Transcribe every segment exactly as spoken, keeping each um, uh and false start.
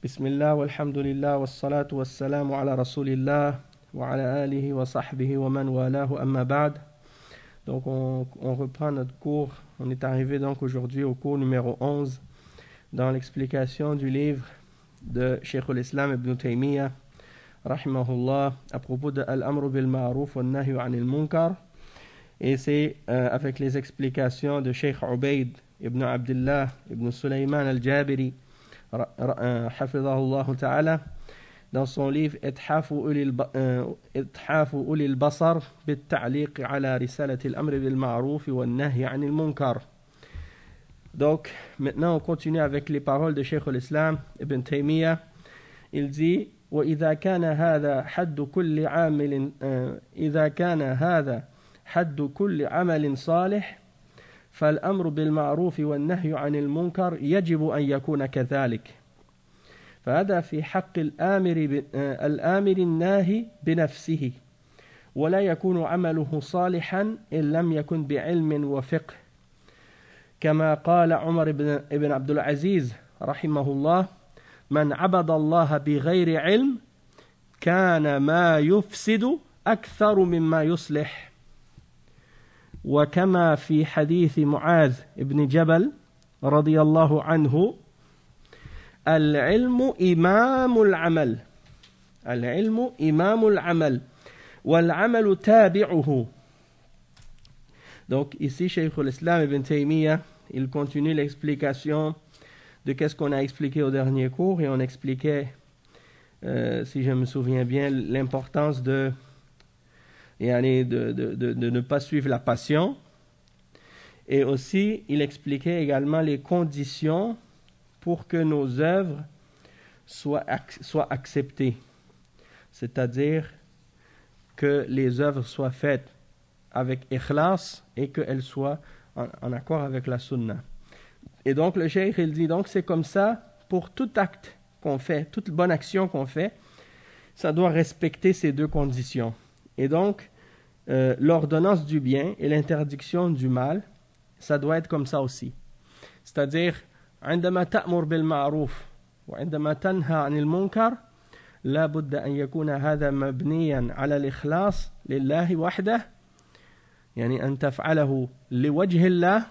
Bismillah, walhamdulillah, wassalatu wassalamu ala rasulillah, wa ala alihi wa sahbihi wa man walahu amma ba'd. Donc on, on reprend notre cours. On est arrivé donc aujourd'hui au cours numéro onze dans l'explication du livre de Cheikh al-Islam Ibn Taymiyyah rahimahullah à propos de Al-Amru bil Ma'ruf wa Nahyu anil Munkar. Et c'est euh, avec les explications de Cheikh Ubayd ibn Abdullah ibn Sulaiman al-Jabiri hafidhahullah ta'ala dans son livre Ithafu ulil basar bit ta'liq ala risalati al-amr bil ma'ruf wa nahy anil munkar. Donc maintenant on continue avec les paroles de Cheikh al-Islam Ibn Taymiyyah. Il dit وإذا كان هذا حد كل عامل إذا كان هذا حد كل عمل صالح فالأمر بالمعروف والنهي عن المنكر يجب أن يكون كذلك. فهذا في حق الآمر الآمر الناهي بنفسه ولا يكون عمله صالحا إن لم يكن بعلم وفقه كما قال عمر بن عبد العزيز رحمه الله من عبد الله بغير علم كان ما يفسد أكثر مما يصلح. وكما في حديث معاذ بن جبل رضي الله عنه العلم إمام العمل العلم إمام العمل والعمل تابعه. Donc ici Cheikh al-Islam Ibn Taymiyyah il continue l'explication de qu'est-ce qu'on a expliqué au dernier cours, et on expliquait euh, si je me souviens bien l'importance de De, de, de, de ne pas suivre la passion. Et aussi, il expliquait également les conditions pour que nos œuvres soient, soient acceptées. C'est-à-dire que les œuvres soient faites avec ikhlas et qu'elles soient en, en accord avec la sunna. Et donc, le cheikh, il dit, donc c'est comme ça pour tout acte qu'on fait, toute bonne action qu'on fait, ça doit respecter ces deux conditions. Et donc, euh, l'ordonnance du bien et l'interdiction du mal, ça doit être comme ça aussi. C'est-à-dire, عندما تأمر بالمعروف وعندما تنهى عن المنكر لا بد أن يكون هذا مبنيا على الإخلاص لله وحده، يعني أن تفعله لوجه الله.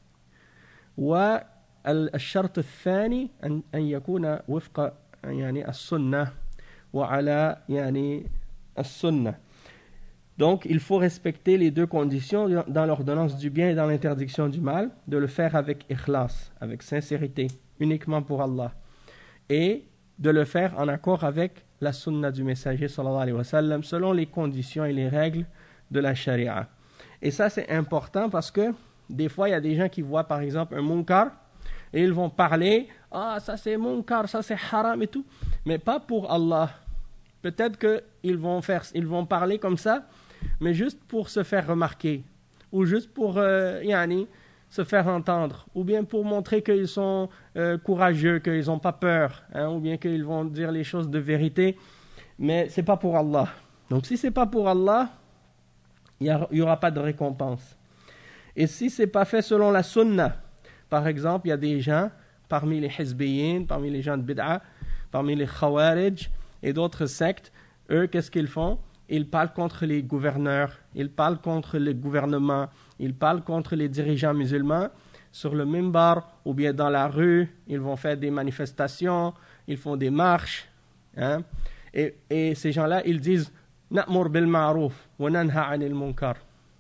والشرط الثاني أن أن يكون وفق يعني السنة وعلى يعني السنة. Donc, il faut respecter les deux conditions dans l'ordonnance du bien et dans l'interdiction du mal, de le faire avec ikhlas, avec sincérité, uniquement pour Allah, et de le faire en accord avec la sunna du messager sallallahu alayhi wa sallam, selon les conditions et les règles de la sharia. Et ça, c'est important parce que des fois, il y a des gens qui voient par exemple un munkar et ils vont parler « Ah, ça c'est munkar, ça c'est haram et tout », mais pas pour Allah. Peut-être qu'ils vont faire, ils vont parler comme ça, mais juste pour se faire remarquer, ou juste pour euh, yani, se faire entendre, ou bien pour montrer qu'ils sont euh, courageux, qu'ils n'ont pas peur, hein, ou bien qu'ils vont dire les choses de vérité, mais ce n'est pas pour Allah. Donc si ce n'est pas pour Allah, il n'y aura pas de récompense. Et si ce n'est pas fait selon la sunna, par exemple, il y a des gens, parmi les hizbiyin, parmi les gens de bid'a, parmi les khawarij et d'autres sectes, eux, qu'est-ce qu'ils font? Ils parlent contre les gouverneurs, ils parlent contre le gouvernement, ils parlent contre les dirigeants musulmans sur le minbar ou bien dans la rue. Ils vont faire des manifestations, ils font des marches. Hein? Et, et ces gens-là, ils disent « Na'mur bil ma'ruf wa nanha anil munkar ».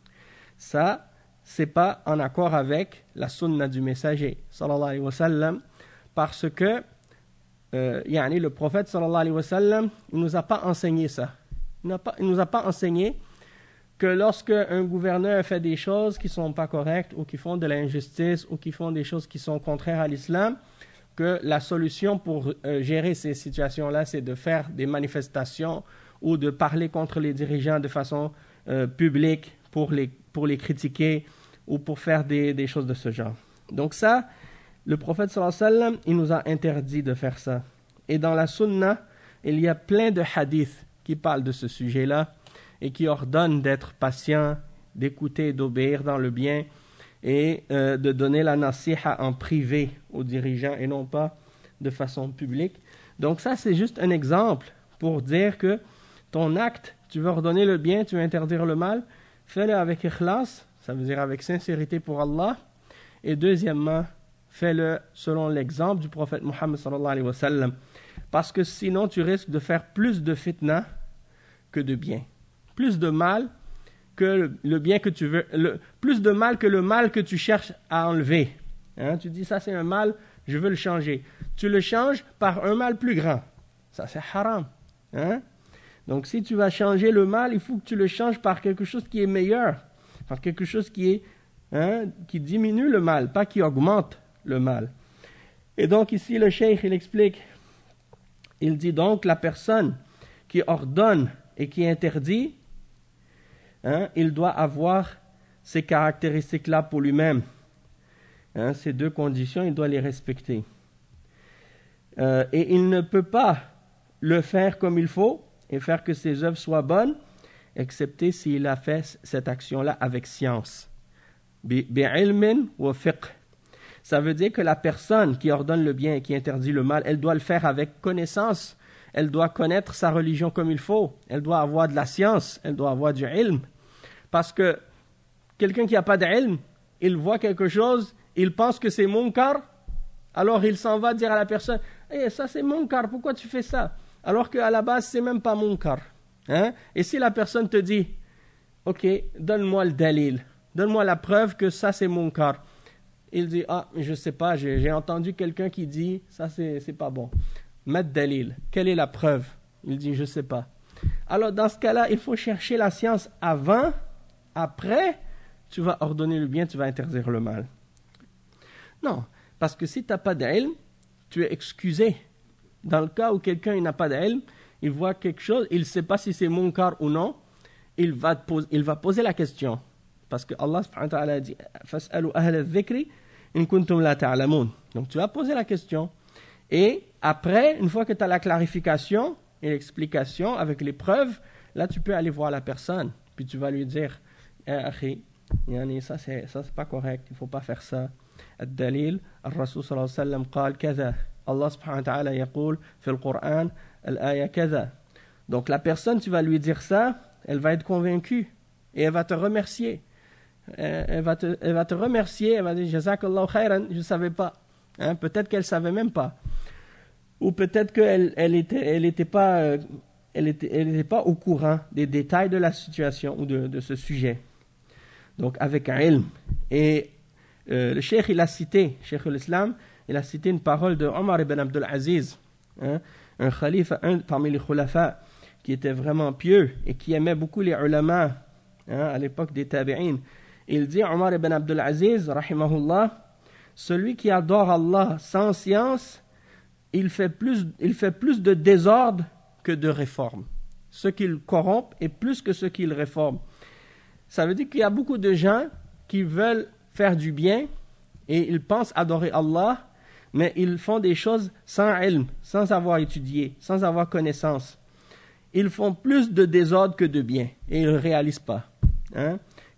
Ça, c'est pas en accord avec la sunna du messager, sallallahu alayhi wa sallam, parce que euh, yani, le prophète, sallallahu alayhi wa sallam, il ne nous a pas enseigné ça. Il ne nous a pas enseigné que lorsque un gouverneur fait des choses qui ne sont pas correctes ou qui font de l'injustice ou qui font des choses qui sont contraires à l'islam, que la solution pour euh, gérer ces situations-là, c'est de faire des manifestations ou de parler contre les dirigeants de façon euh, publique pour les, pour les critiquer ou pour faire des, des choses de ce genre. Donc ça, le prophète sallallahu alayhi wa sallam, il nous a interdit de faire ça. Et dans la sunna, il y a plein de hadiths qui parle de ce sujet-là et qui ordonne d'être patient, d'écouter et d'obéir dans le bien et euh, de donner la nasiha en privé aux dirigeants et non pas de façon publique. Donc ça, c'est juste un exemple pour dire que ton acte, tu veux ordonner le bien, tu veux interdire le mal, fais-le avec ikhlas, ça veut dire avec sincérité pour Allah. Et deuxièmement, fais-le selon l'exemple du prophète Mohammed sallallahu alayhi wa sallam. Parce que sinon, tu risques de faire plus de fitna que de bien. Plus de mal que le bien que tu veux, le, plus de mal que le mal que tu cherches à enlever. Hein, tu dis, ça c'est un mal, je veux le changer. Tu le changes par un mal plus grand. Ça c'est haram. Hein? Donc si tu vas changer le mal, il faut que tu le changes par quelque chose qui est meilleur. Par quelque chose qui est, hein, qui diminue le mal, pas qui augmente le mal. Et donc ici le cheikh il explique, il dit donc la personne qui ordonne et qui interdit, hein, il doit avoir ces caractéristiques-là pour lui-même. Hein, ces deux conditions, il doit les respecter. Euh, et il ne peut pas le faire comme il faut et faire que ses œuvres soient bonnes, excepté s'il a fait cette action-là avec science. Bi'ilmin wa fiqh. Ça veut dire que la personne qui ordonne le bien et qui interdit le mal, elle doit le faire avec connaissance. Elle doit connaître sa religion comme il faut. Elle doit avoir de la science. Elle doit avoir du ilm. Parce que quelqu'un qui n'a pas d'ilm, il voit quelque chose, il pense que c'est munkar, alors il s'en va dire à la personne, hey, ça c'est munkar, pourquoi tu fais ça? Alors qu'à la base, c'est même pas munkar. Hein? Et si la personne te dit, ok, donne-moi le dalil, donne-moi la preuve que ça c'est munkar. Il dit, ah, je sais pas, j'ai, j'ai entendu quelqu'un qui dit, ça c'est, c'est pas bon. Met dalil, quelle est la preuve? Il dit, je sais pas. Alors dans ce cas-là, il faut chercher la science avant, après, tu vas ordonner le bien, tu vas interdire le mal. Non, parce que si tu n'as pas d'ilm, tu es excusé. Dans le cas où quelqu'un n'a pas d'ilm, il voit quelque chose, il ne sait pas si c'est munkar ou non, il va, poser, il va poser la question. Parce que Allah subhanahu wa ta'ala a dit « Fas'alu ahla dhikri in kuntum la ta'lamun » Donc tu vas poser la question. Et après, une fois que tu as la clarification et l'explication avec les preuves, là tu peux aller voir la personne. Puis tu vas lui dire eh, « Akhi, yani, ça c'est, ça c'est pas correct, il ne faut pas faire ça. » الدليل الرسول صلى الله عليه وسلم قال كذا الله سبحانه وتعالى يقول في القرآن الآية كذا. Donc la personne, tu vas lui dire ça, elle va être convaincue et elle va te remercier. Elle va te, elle va te remercier, elle va dire Jazakallahu khairan, je ne savais pas. Hein, peut-être qu'elle ne savait même pas. Ou peut-être qu'elle elle était, elle était pas, euh, elle était, elle était pas au courant des détails de la situation ou de, de ce sujet. Donc avec un ilm. Et Euh, le cheikh, il a cité, cheikh l'Islam, il a cité une parole de Omar ibn Abdul Aziz, hein, un khalifa, un parmi les khulafa, qui était vraiment pieux et qui aimait beaucoup les ulama, hein, à l'époque des tabi'in. Il dit, Omar ibn Abdul Aziz, rahimahullah, celui qui adore Allah sans science, il fait plus, il fait plus de désordre que de réforme. Ce qu'il corrompt est plus que ce qu'il réforme. Ça veut dire qu'il y a beaucoup de gens qui veulent faire du bien et ils pensent adorer Allah, mais ils font des choses sans ilm, sans avoir étudié, sans avoir connaissance. Ils font plus de désordre que de bien et ils ne réalisent pas. Hein?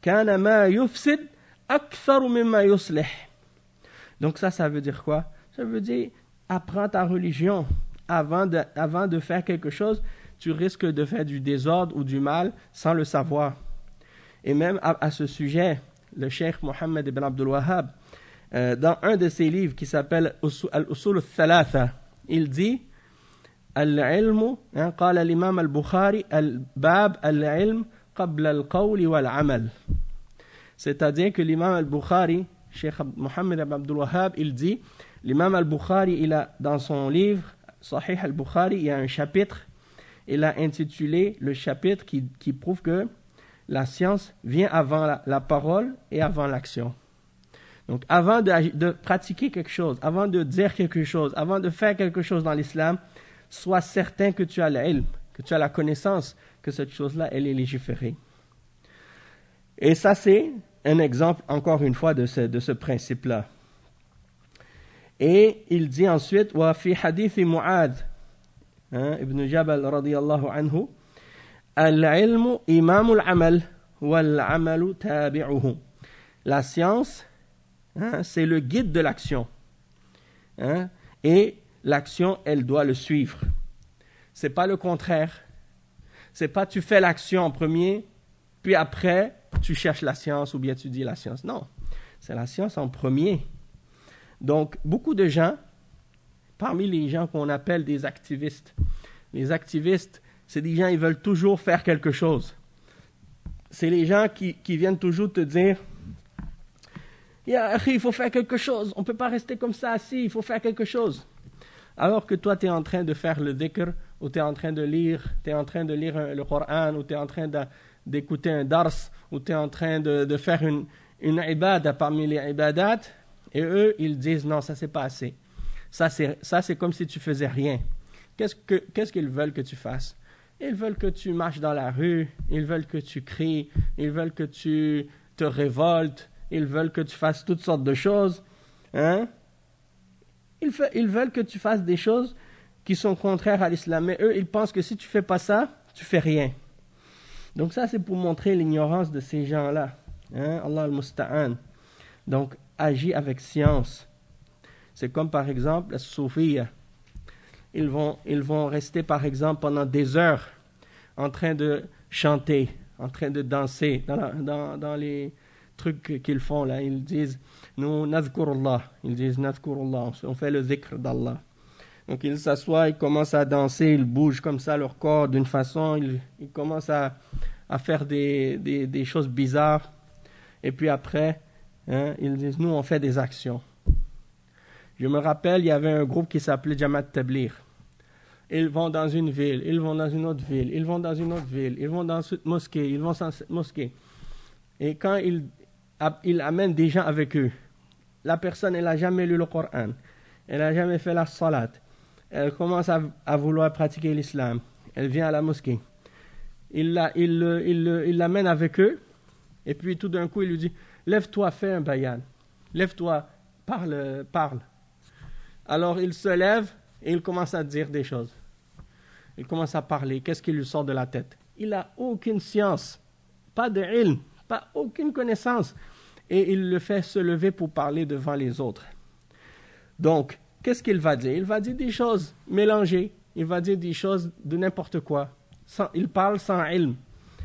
Donc ça, ça veut dire quoi? Ça veut dire, apprends ta religion. Avant de, avant de faire quelque chose, tu risques de faire du désordre ou du mal sans le savoir. Et même à, à ce sujet, le cheikh Mohammed ibn Abdul Wahhab, euh, dans un de ses livres qui s'appelle Al-Usul al-Thalatha, il dit Al-ilmu, hein, qala l'imam al-Bukhari, al-bab al-ilm qabla al-qawli wal-amal. C'est-à-dire que l'imam al-Bukhari, cheikh Mohammed ibn Abdul Wahhab, il dit, l'imam al-Bukhari, il a, dans son livre Sahih al-Bukhari, il y a un chapitre, il a intitulé le chapitre qui, qui prouve que la science vient avant la, la parole et avant l'action. Donc, avant de, de pratiquer quelque chose, avant de dire quelque chose, avant de faire quelque chose dans l'islam, sois certain que tu as l'ilm, que tu as la connaissance que cette chose-là, elle est légiférée. Et ça, c'est un exemple, encore une fois, de ce, de ce principe-là. Et il dit ensuite, wa fi hadith Mu'adh, hein, Ibn Jabal radiyallahu anhu, Al-ilmu imamul amal wal-amalu tabi'uhu. La science, hein, c'est le guide de l'action. Hein, et l'action, elle doit le suivre. C'est pas le contraire. C'est pas tu fais l'action en premier, puis après, tu cherches la science ou bien tu dis la science. Non, c'est la science en premier. Donc, beaucoup de gens, parmi les gens qu'on appelle des activistes, les activistes, c'est des gens, ils veulent toujours faire quelque chose. C'est les gens qui, qui viennent toujours te dire « Il faut faire quelque chose, on ne peut pas rester comme ça assis, il faut faire quelque chose. » Alors que toi, tu es en train de faire le dhikr, ou tu es en train de lire, tu es en train de lire le Coran, ou tu es en train de, d'écouter un dars, ou tu es en train de, de faire une, une ibada parmi les ibadat, et eux, ils disent non, ça c'est pas assez. Ça c'est, ça, c'est comme si tu faisais rien. Qu'est-ce, que, qu'est-ce qu'ils veulent que tu fasses? Ils veulent que tu marches dans la rue, ils veulent que tu cries, ils veulent que tu te révoltes, ils veulent que tu fasses toutes sortes de choses. Hein? Ils, fait, ils veulent que tu fasses des choses qui sont contraires à l'islam. Mais eux, ils pensent que si tu ne fais pas ça, tu ne fais rien. Donc ça, c'est pour montrer l'ignorance de ces gens-là. Hein? Allah al-Musta'an. Donc, agis avec science. C'est comme par exemple la soufia. Ils vont, ils vont rester par exemple pendant des heures en train de chanter, en train de danser dans, la, dans, dans les trucs qu'ils font là. Ils disent nous nadhkurullah, ils disent nadhkurullah, on fait le dhikr d'Allah. Donc ils s'assoient, ils commencent à danser, ils bougent comme ça leur corps d'une façon, ils, ils commencent à, à faire des, des, des choses bizarres. Et puis après, hein, ils disent nous on fait des actions. Je me rappelle, il y avait un groupe qui s'appelait Jamaat Tabligh. Ils vont dans une ville, ils vont dans une autre ville, ils vont dans une autre ville, ils vont dans cette mosquée, ils vont dans cette mosquée. Et quand ils, ils amènent des gens avec eux, la personne, elle n'a jamais lu le Coran, elle n'a jamais fait la salat, elle commence à, à vouloir pratiquer l'islam, elle vient à la mosquée. Il, la, il, il, il, il l'amène avec eux, et puis tout d'un coup, il lui dit, lève-toi, fais un bayan, lève-toi, parle, parle. Alors il se lève et il commence à dire des choses. Il commence à parler. Qu'est-ce qui lui sort de la tête? Il n'a aucune science, pas de ilm, pas aucune connaissance. Et il le fait se lever pour parler devant les autres. Donc, qu'est-ce qu'il va dire? Il va dire des choses mélangées. Il va dire des choses de n'importe quoi. Sans, il parle sans ilm.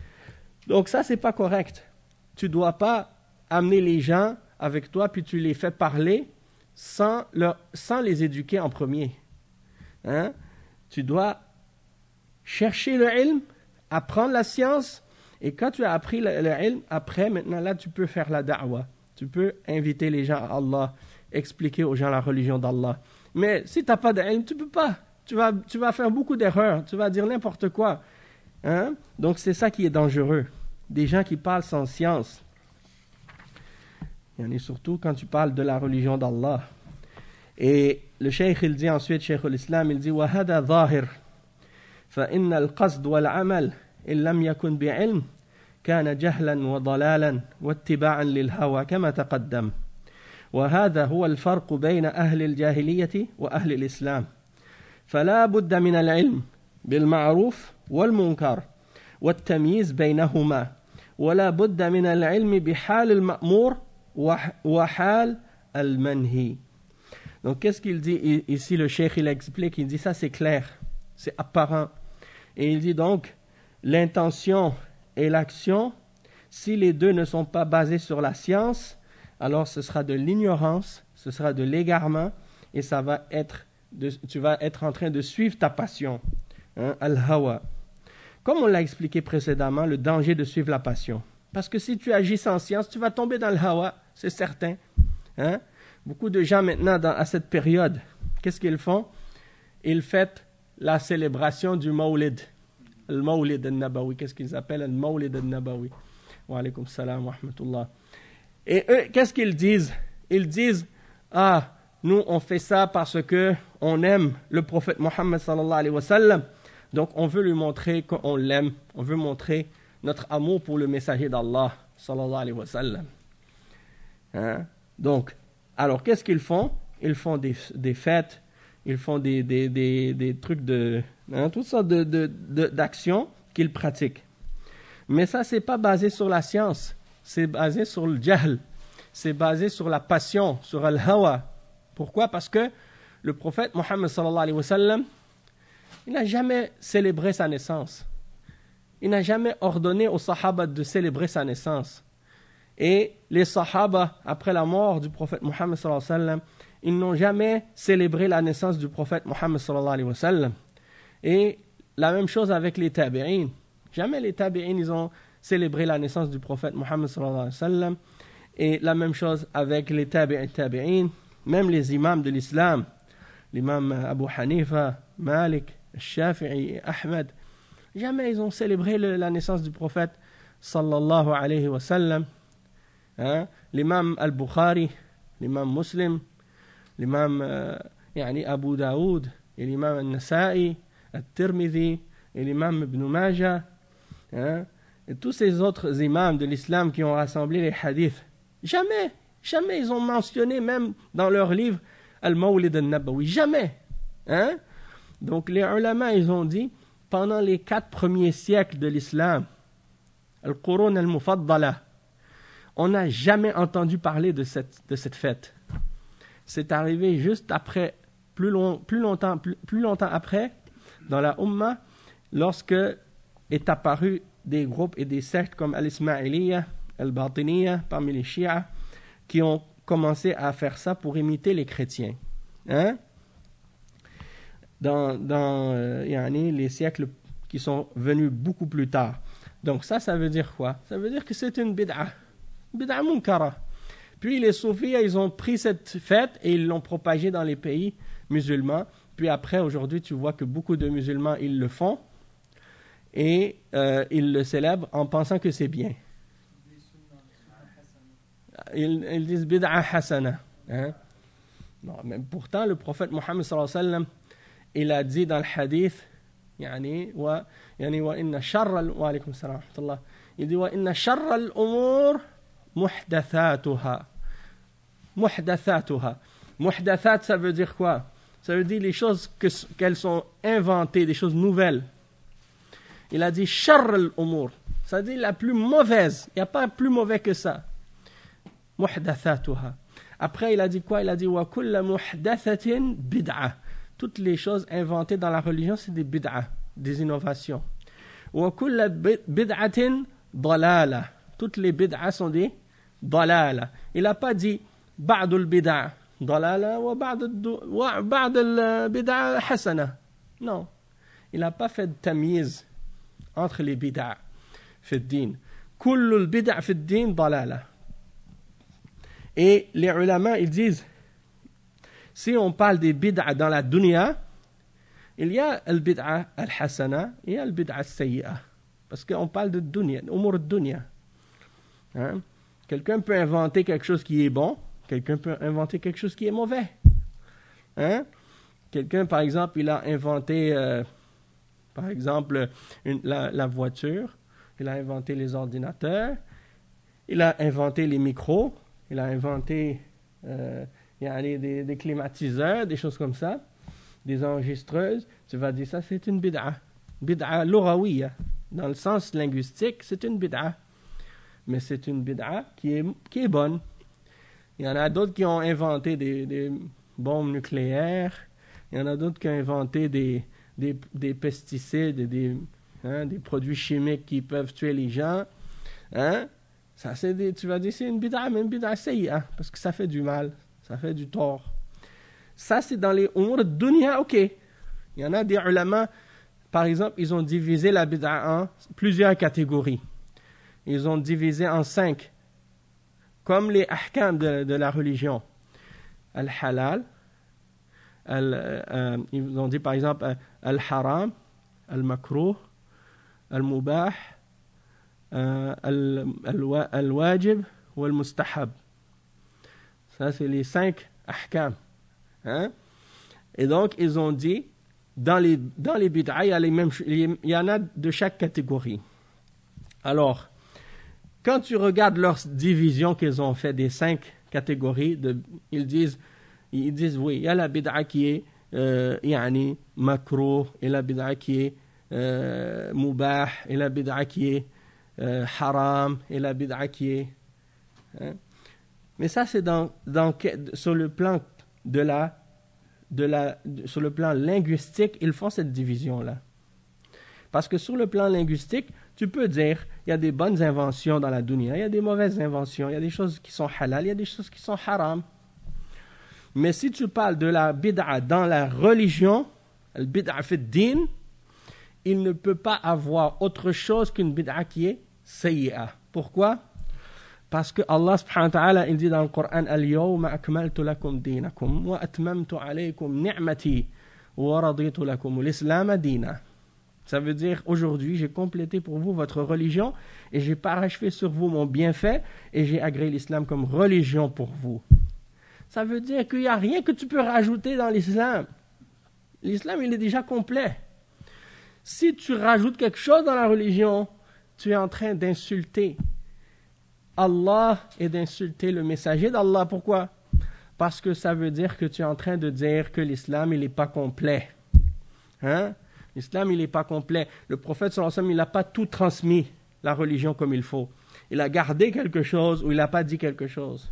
Donc ça, c'est pas correct. Tu dois pas amener les gens avec toi puis tu les fais parler sans, leur, sans les éduquer en premier. Hein? Tu dois chercher le ilm, apprendre la science, et quand tu as appris le, le ilm, après, maintenant, là, tu peux faire la da'wah. Tu peux inviter les gens à Allah, expliquer aux gens la religion d'Allah. Mais si tu n'as pas de ilm, tu ne peux pas. Tu vas, tu vas faire beaucoup d'erreurs, tu vas dire n'importe quoi. Hein? Donc, c'est ça qui est dangereux. Des gens qui parlent sans science. Il y en a surtout quand tu parles de la religion d'Allah. Et le cheikh, il dit ensuite, cheikh l'Islam, il dit وَهَذَا ظَاهِرٌ فَإِنَّ الْقَصْدُ وَالْعَمَلِ إِنْ لَمْ يَكُنْ بِعِلْمٍ كَانَ جَهْلًا وَضَلَالًا واتباعا للهوى كما تقدم وهذا هو الفرق بين أهل الجاهلية وأهل الإسلام فلا بد من العلم بالمعروف والمنكر والتمييز بينهما ولا بد من العلم بحال المأمور وحال المنهي. Donc, qu'est-ce qu'il dit ici? Le cheikh, il explique, il dit ça, c'est clair, c'est apparent. Et il dit donc, l'intention et l'action, si les deux ne sont pas basés sur la science, alors ce sera de l'ignorance, ce sera de l'égarement, et ça va être, de, tu vas être en train de suivre ta passion, hein, al-hawa. Comme on l'a expliqué précédemment, le danger de suivre la passion. Parce que si tu agis sans science, tu vas tomber dans le hawa, c'est certain. Hein? Beaucoup de gens maintenant, dans, à cette période, qu'est-ce qu'ils font? Ils fêtent la célébration du Mawlid. Le Mawlid al-Nabawi. Qu'est-ce qu'ils appellent? Le Mawlid al-Nabawi. Wa alaykum salam wa rahmatullah. Et eux, qu'est-ce qu'ils disent? Ils disent, ah, nous on fait ça parce que on aime le prophète Mohammed sallallahu alayhi wa sallam. Donc on veut lui montrer qu'on l'aime. On veut montrer notre amour pour le messager d'Allah sallallahu alayhi wa sallam. Hein? Donc, alors qu'est-ce qu'ils font? Ils font des, des fêtes, ils font des, des, des, des trucs de, hein, toutes sortes de, de, de, d'actions qu'ils pratiquent. Mais ça, c'est pas basé sur la science, c'est basé sur le jahl, c'est basé sur la passion, sur al-hawa. Pourquoi? Parce que le prophète Mohammed sallallahu alayhi wa sallam, il n'a jamais célébré sa naissance. Il n'a jamais ordonné aux sahaba de célébrer sa naissance. Et les sahaba, après la mort du prophète Mohammed sallallahu alayhi wa sallam, ils n'ont jamais célébré la naissance du prophète Mohammed sallallahu alayhi wa sallam. Et la même chose avec les tabi'in. Jamais les tabi'in, ils ont célébré la naissance du prophète Mohammed sallallahu alayhi wa sallam. Et la même chose avec les tabi'in tabi'in. Même les imams de l'islam, l'imam Abu Hanifa, Malik, Shafi'i, Ahmed, jamais ils ont célébré le, la naissance du prophète sallallahu alayhi wa sallam. Hein? L'imam al-Bukhari, l'imam Muslim, l'imam euh, yani Abu Daoud, et l'imam al-Nasa'i, al-Tirmidhi, et l'imam Ibn Majah, hein? Et tous ces autres imams de l'islam qui ont rassemblé les hadiths, jamais, jamais ils ont mentionné, même dans leur livre, Al-Mawlid al-Nabawi, jamais. Hein? Donc les ulama, ils ont dit, pendant les quatre premiers siècles de l'islam, Al-Qurun al-Mufaddala, on n'a jamais entendu parler de cette, de cette fête. C'est arrivé juste après, plus, long, plus, longtemps, plus, plus longtemps après, dans la Ummah, lorsque est apparu des groupes et des sectes comme Al-Ismaïliya, Al-Batiniya, parmi les Shia, qui ont commencé à faire ça pour imiter les chrétiens. Hein? Dans, dans euh, yani, les siècles qui sont venus beaucoup plus tard. Donc ça, ça veut dire quoi? Ça veut dire que c'est une bid'a. Bid'a munkara. Puis les soufis, ils ont pris cette fête et ils l'ont propagée dans les pays musulmans. Puis après, aujourd'hui, tu vois que beaucoup de musulmans, ils le font et euh, ils le célèbrent en pensant que c'est bien. Ils, ils disent bid'a hasana. Hein? Non, mais pourtant, le prophète Mohammed sallallahu alayhi wa sallam, il a dit dans le hadith, yani, wa, yani, wa inna sharra, wa alaykum salam wa rahmatullah, il dit, wa inna sharra al-umur muhdathatuha. Muhdathatuha. Muhdathat, ça veut dire quoi? Ça veut dire les choses que, qu'elles sont inventées, des choses nouvelles. Il a dit sharra al-umur. Ça veut dire la plus mauvaise. Il n'y a pas plus mauvais que ça. Muhdathatuha. Après, il a dit quoi? Il a dit wa kulla muhdathatin bid'a. Toutes les choses inventées dans la religion, c'est des bid'a, des innovations. Wa kulla bid'atin dalala. Toutes les bid'a sont des dalala. Il n'a pas dit ba'dul bid'a dalala wa ba'dul bid'a hasana. Non. Il n'a pas fait de tamyiz entre les bid'a fi d-din. Kullul bid'a fi d-din dalala. Et les ulama, ils disent, si on parle des bid'a dans la dunya, il y a le bid'a al-hasana, il y a le bid'a al-sayyi'a. Parce qu'on parle de dunya, umur dunya. Hein? Quelqu'un peut inventer quelque chose qui est bon, quelqu'un peut inventer quelque chose qui est mauvais. Hein? Quelqu'un, par exemple, il a inventé, euh, par exemple, une, la, la voiture, il a inventé les ordinateurs, il a inventé les micros, il a inventé euh, des, des climatiseurs, des choses comme ça, des enregistreuses. Tu vas dire ça, c'est une bid'a. Bid'a lughawiya. Dans le sens linguistique, c'est une bid'a. Mais c'est une bid'a qui est, qui est bonne. Il y en a d'autres qui ont inventé des, des bombes nucléaires. Il y en a d'autres qui ont inventé des, des, des pesticides, des, hein, des produits chimiques qui peuvent tuer les gens. Hein? Ça, c'est des, tu vas dire c'est une bid'a, mais une bid'a sayyi'a, parce que ça fait du mal, ça fait du tort. Ça, c'est dans les umur dunya, ok. Il y en a des ulama, par exemple, ils ont divisé la bid'a en plusieurs catégories. Ils ont divisé en cinq, comme les ahkam de, de la religion. Al-halal, al, euh, ils ont dit par exemple al-haram, al-makruh, al-mubah, al-wajib ou al-mustahab. Ça, c'est les cinq ahkam. Hein? Et donc, ils ont dit, dans les, dans les bid'a, il y a les mêmes, il y en a de chaque catégorie. Alors, quand tu regardes leur division qu'ils ont fait des cinq catégories, de, ils disent, ils disent, oui, il y a la bid'a qui est, euh, yani, makruh, et la bid'a qui est, euh, mubah, et la bid'a qui est, Euh, haram et la bid'a qui est. Hein? Mais ça, c'est dans, dans, sur le plan de la de la, de, sur le plan linguistique, ils font cette division-là. Parce que sur le plan linguistique, tu peux dire, il y a des bonnes inventions dans la dunya, il y a des mauvaises inventions, il y a des choses qui sont halal, il y a des choses qui sont haram. Mais si tu parles de la bid'a dans la religion, le bid'a fi din, il ne peut pas avoir autre chose qu'une bid'a qui est sayyi'a. Pourquoi? Parce que Allah subhanahu wa ta'ala, il dit dans le Coran, Al-yawma akmaltu lakum dinakum wa atmamtu alaykum ni'mati wa raditu lakum l'islam dina. Ça veut dire, aujourd'hui, j'ai complété pour vous votre religion et j'ai parachevé sur vous mon bienfait et j'ai agréé l'islam comme religion pour vous. Ça veut dire qu'il n'y a rien que tu peux rajouter dans l'islam. L'islam, il est déjà complet. Si tu rajoutes quelque chose dans la religion, tu es en train d'insulter Allah et d'insulter le messager d'Allah. Pourquoi? Parce que ça veut dire que tu es en train de dire que l'islam, il n'est pas complet. Hein? L'islam, il n'est pas complet. Le prophète, sallallahu alayhi wa sallam, il n'a pas tout transmis, la religion comme il faut. Il a gardé quelque chose ou il n'a pas dit quelque chose.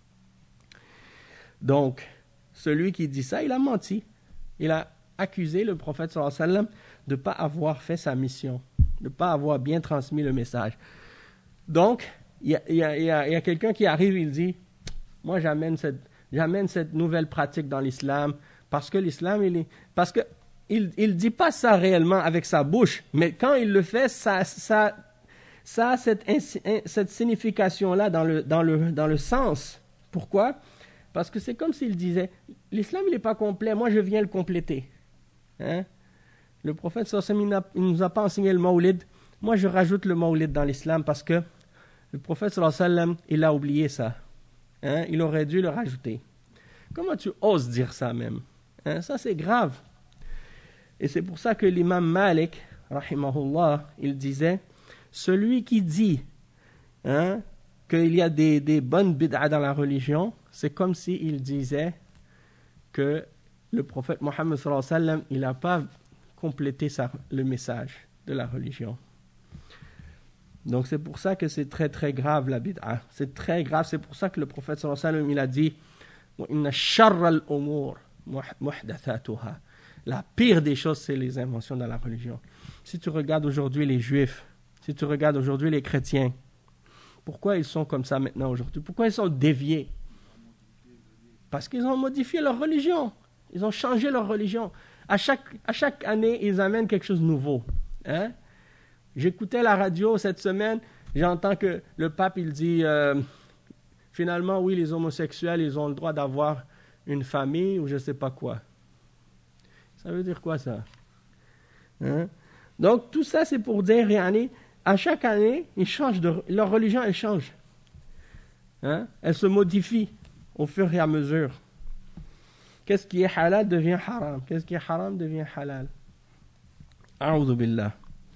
Donc, celui qui dit ça, il a menti. Il a accusé le prophète, sallallahu alayhi wa sallam, de ne pas avoir fait sa mission, de ne pas avoir bien transmis le message. Donc, il y a, y a, y a, y a quelqu'un qui arrive, il dit, moi j'amène cette, j'amène cette nouvelle pratique dans l'islam, parce que l'islam, il est... Parce que il ne dit pas ça réellement avec sa bouche, mais quand il le fait, ça, ça, ça a cette, cette signification-là dans le, dans, le, dans le sens. Pourquoi? Parce que c'est comme s'il disait, l'islam, il n'est pas complet, moi je viens le compléter. Hein? Le prophète, il ne nous a pas enseigné le mawlid, moi je rajoute le mawlid dans l'islam parce que le prophète, il a oublié ça. Hein? Il aurait dû le rajouter. Comment tu oses dire ça même? Hein? Ça, c'est grave. Et c'est pour ça que l'imam Malik, rahimahullah, il disait, celui qui dit hein, qu'il y a des, des bonnes bid'a dans la religion, c'est comme s'il disait que le prophète Mohammed sallallahu alayhi wa sallam, il n'a pas complété sa, le message de la religion. Donc c'est pour ça que c'est très très grave la bid'a. C'est très grave, c'est pour ça que le prophète sallallahu alayhi wa sallam, il a dit « Inna sharra al-umur muhdathatuha » La pire des choses, c'est les inventions dans la religion. Si tu regardes aujourd'hui les juifs, si tu regardes aujourd'hui les chrétiens, pourquoi ils sont comme ça maintenant aujourd'hui? Pourquoi ils sont déviés? Parce qu'ils ont modifié leur religion. Ils ont changé leur religion. À chaque, à chaque année, ils amènent quelque chose de nouveau. Hein? J'écoutais la radio cette semaine, j'entends que le pape, il dit, euh, finalement, oui, les homosexuels, ils ont le droit d'avoir une famille ou je ne sais pas quoi. Ça veut dire quoi ça? Hein? Donc tout ça c'est pour dire, yani, à chaque année, ils changent de, leur religion elle change. Hein? Elle se modifie au fur et à mesure. Qu'est-ce qui est halal devient haram. Qu'est-ce qui est haram devient halal. A'udhu billah.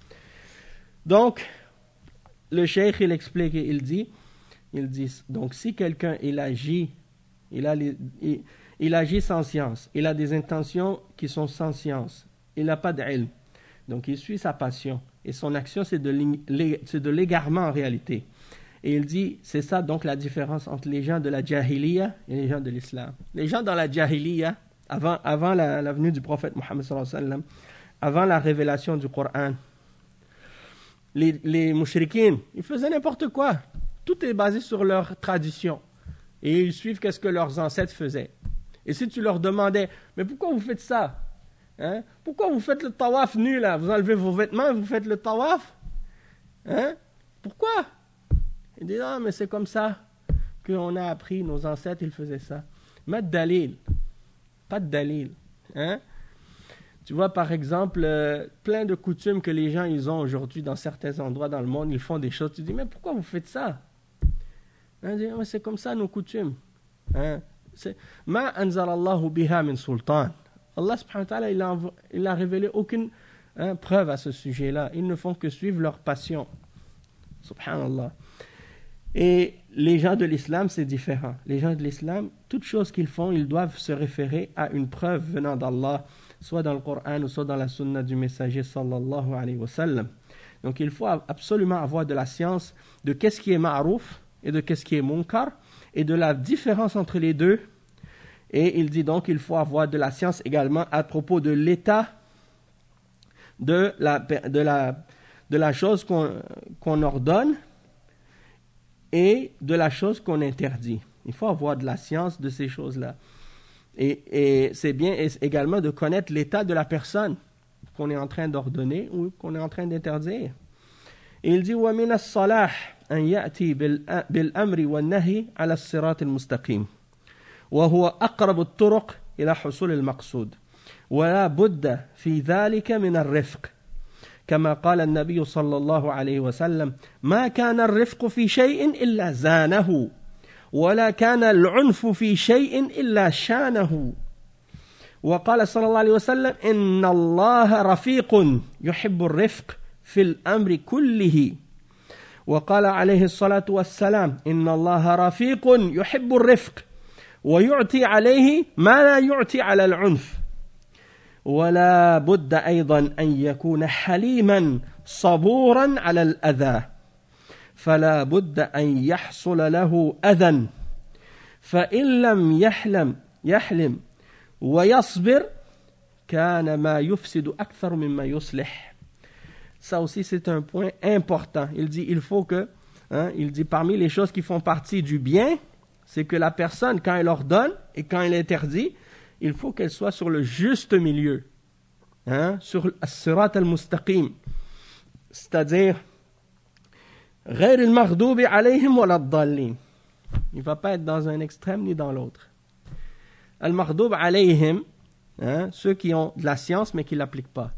Donc, le cheikh il explique et il dit, il dit, donc si quelqu'un il agit, il a les... Il, Il agit sans science. Il a des intentions qui sont sans science. Il n'a pas d'ilm. Donc il suit sa passion. Et son action, c'est de, c'est de l'égarement en réalité. Et il dit, c'est ça donc la différence entre les gens de la jahiliya et les gens de l'islam. Les gens dans la jahiliya, avant, avant la, la venue du prophète Mohammed sallallahu alayhi wa sallam, avant la révélation du Coran, les, les mouchriquins, ils faisaient n'importe quoi. Tout est basé sur leur tradition. Et ils suivent ce que leurs ancêtres faisaient. Et si tu leur demandais, mais pourquoi vous faites ça? Hein? Pourquoi vous faites le tawaf nu là? Vous enlevez vos vêtements et vous faites le tawaf? Hein? Pourquoi? Ils disent, ah, mais c'est comme ça qu'on a appris, nos ancêtres, ils faisaient ça. Mais dalil. Pas de dalil. Hein? Tu vois, par exemple, euh, plein de coutumes que les gens ils ont aujourd'hui dans certains endroits dans le monde, ils font des choses. Tu dis, mais pourquoi vous faites ça? Hein? Ils disent, mais c'est comme ça nos coutumes. Hein? Ma anzalallahu biha min sultan. Allah subhanahu wa ta'ala, il a, il a révélé aucune hein, preuve à ce sujet-là. Ils ne font que suivre leur passion. Subhanallah. Et les gens de l'islam, c'est différent. Les gens de l'islam, toute chose qu'ils font, ils doivent se référer à une preuve venant d'Allah, soit dans le Coran ou soit dans la sunna du messager sallallahu alayhi wa sallam. Donc il faut absolument avoir de la science de qu'est-ce qui est ma'rouf et de qu'est-ce qui est munkar, et de la différence entre les deux, Et il dit donc qu'il faut avoir de la science également à propos de l'état de la, de la, de la chose qu'on, qu'on ordonne et de la chose qu'on interdit. Il faut avoir de la science de ces choses-là. Et, et c'est bien également de connaître l'état de la personne qu'on est en train d'ordonner ou qu'on est en train d'interdire. Et il dit وَمِنَ الصَّلَاحِ أَنْ يَأْتِي بِالْأَمْرِ وَالنَّهِي عَلَى الصِّرَاطِ الْمُسْتَقِيمِ وهو أقرب الطرق إلى حصول المقصود ولا بد في ذلك من الرفق كما قال النبي صلى الله عليه وسلم ما كان الرفق في شيء إلا زانه ولا كان العنف في شيء إلا شانه وقال صلى الله عليه وسلم إن الله رفيق يحب الرفق في الأمر كله وقال عليه الصلاة والسلام إن الله رفيق يحب الرفق ويعطي عليه ما لا يعطي على العنف ولا بد أيضا أن يكون حليما صبورا على الأذى فلا بد أن يحصل له أذى فإن لم يحلم يحلم ويصبر كان ما يفسد أكثر مما يصلح. Ça aussi c'est un point important. Il dit il faut que hein, il dit parmi les choses qui font partie du bien, c'est que la personne, quand elle ordonne et quand elle interdit, il faut qu'elle soit sur le juste milieu, hein, sur as-sirat al-mustaqim, c'est-à-dire غير المغضوب عليهم ولا الضالين. Il ne va pas être dans un extrême ni dans l'autre. Al-maghdoub alayhim, hein, ceux qui ont de la science mais qui ne l'appliquent pas.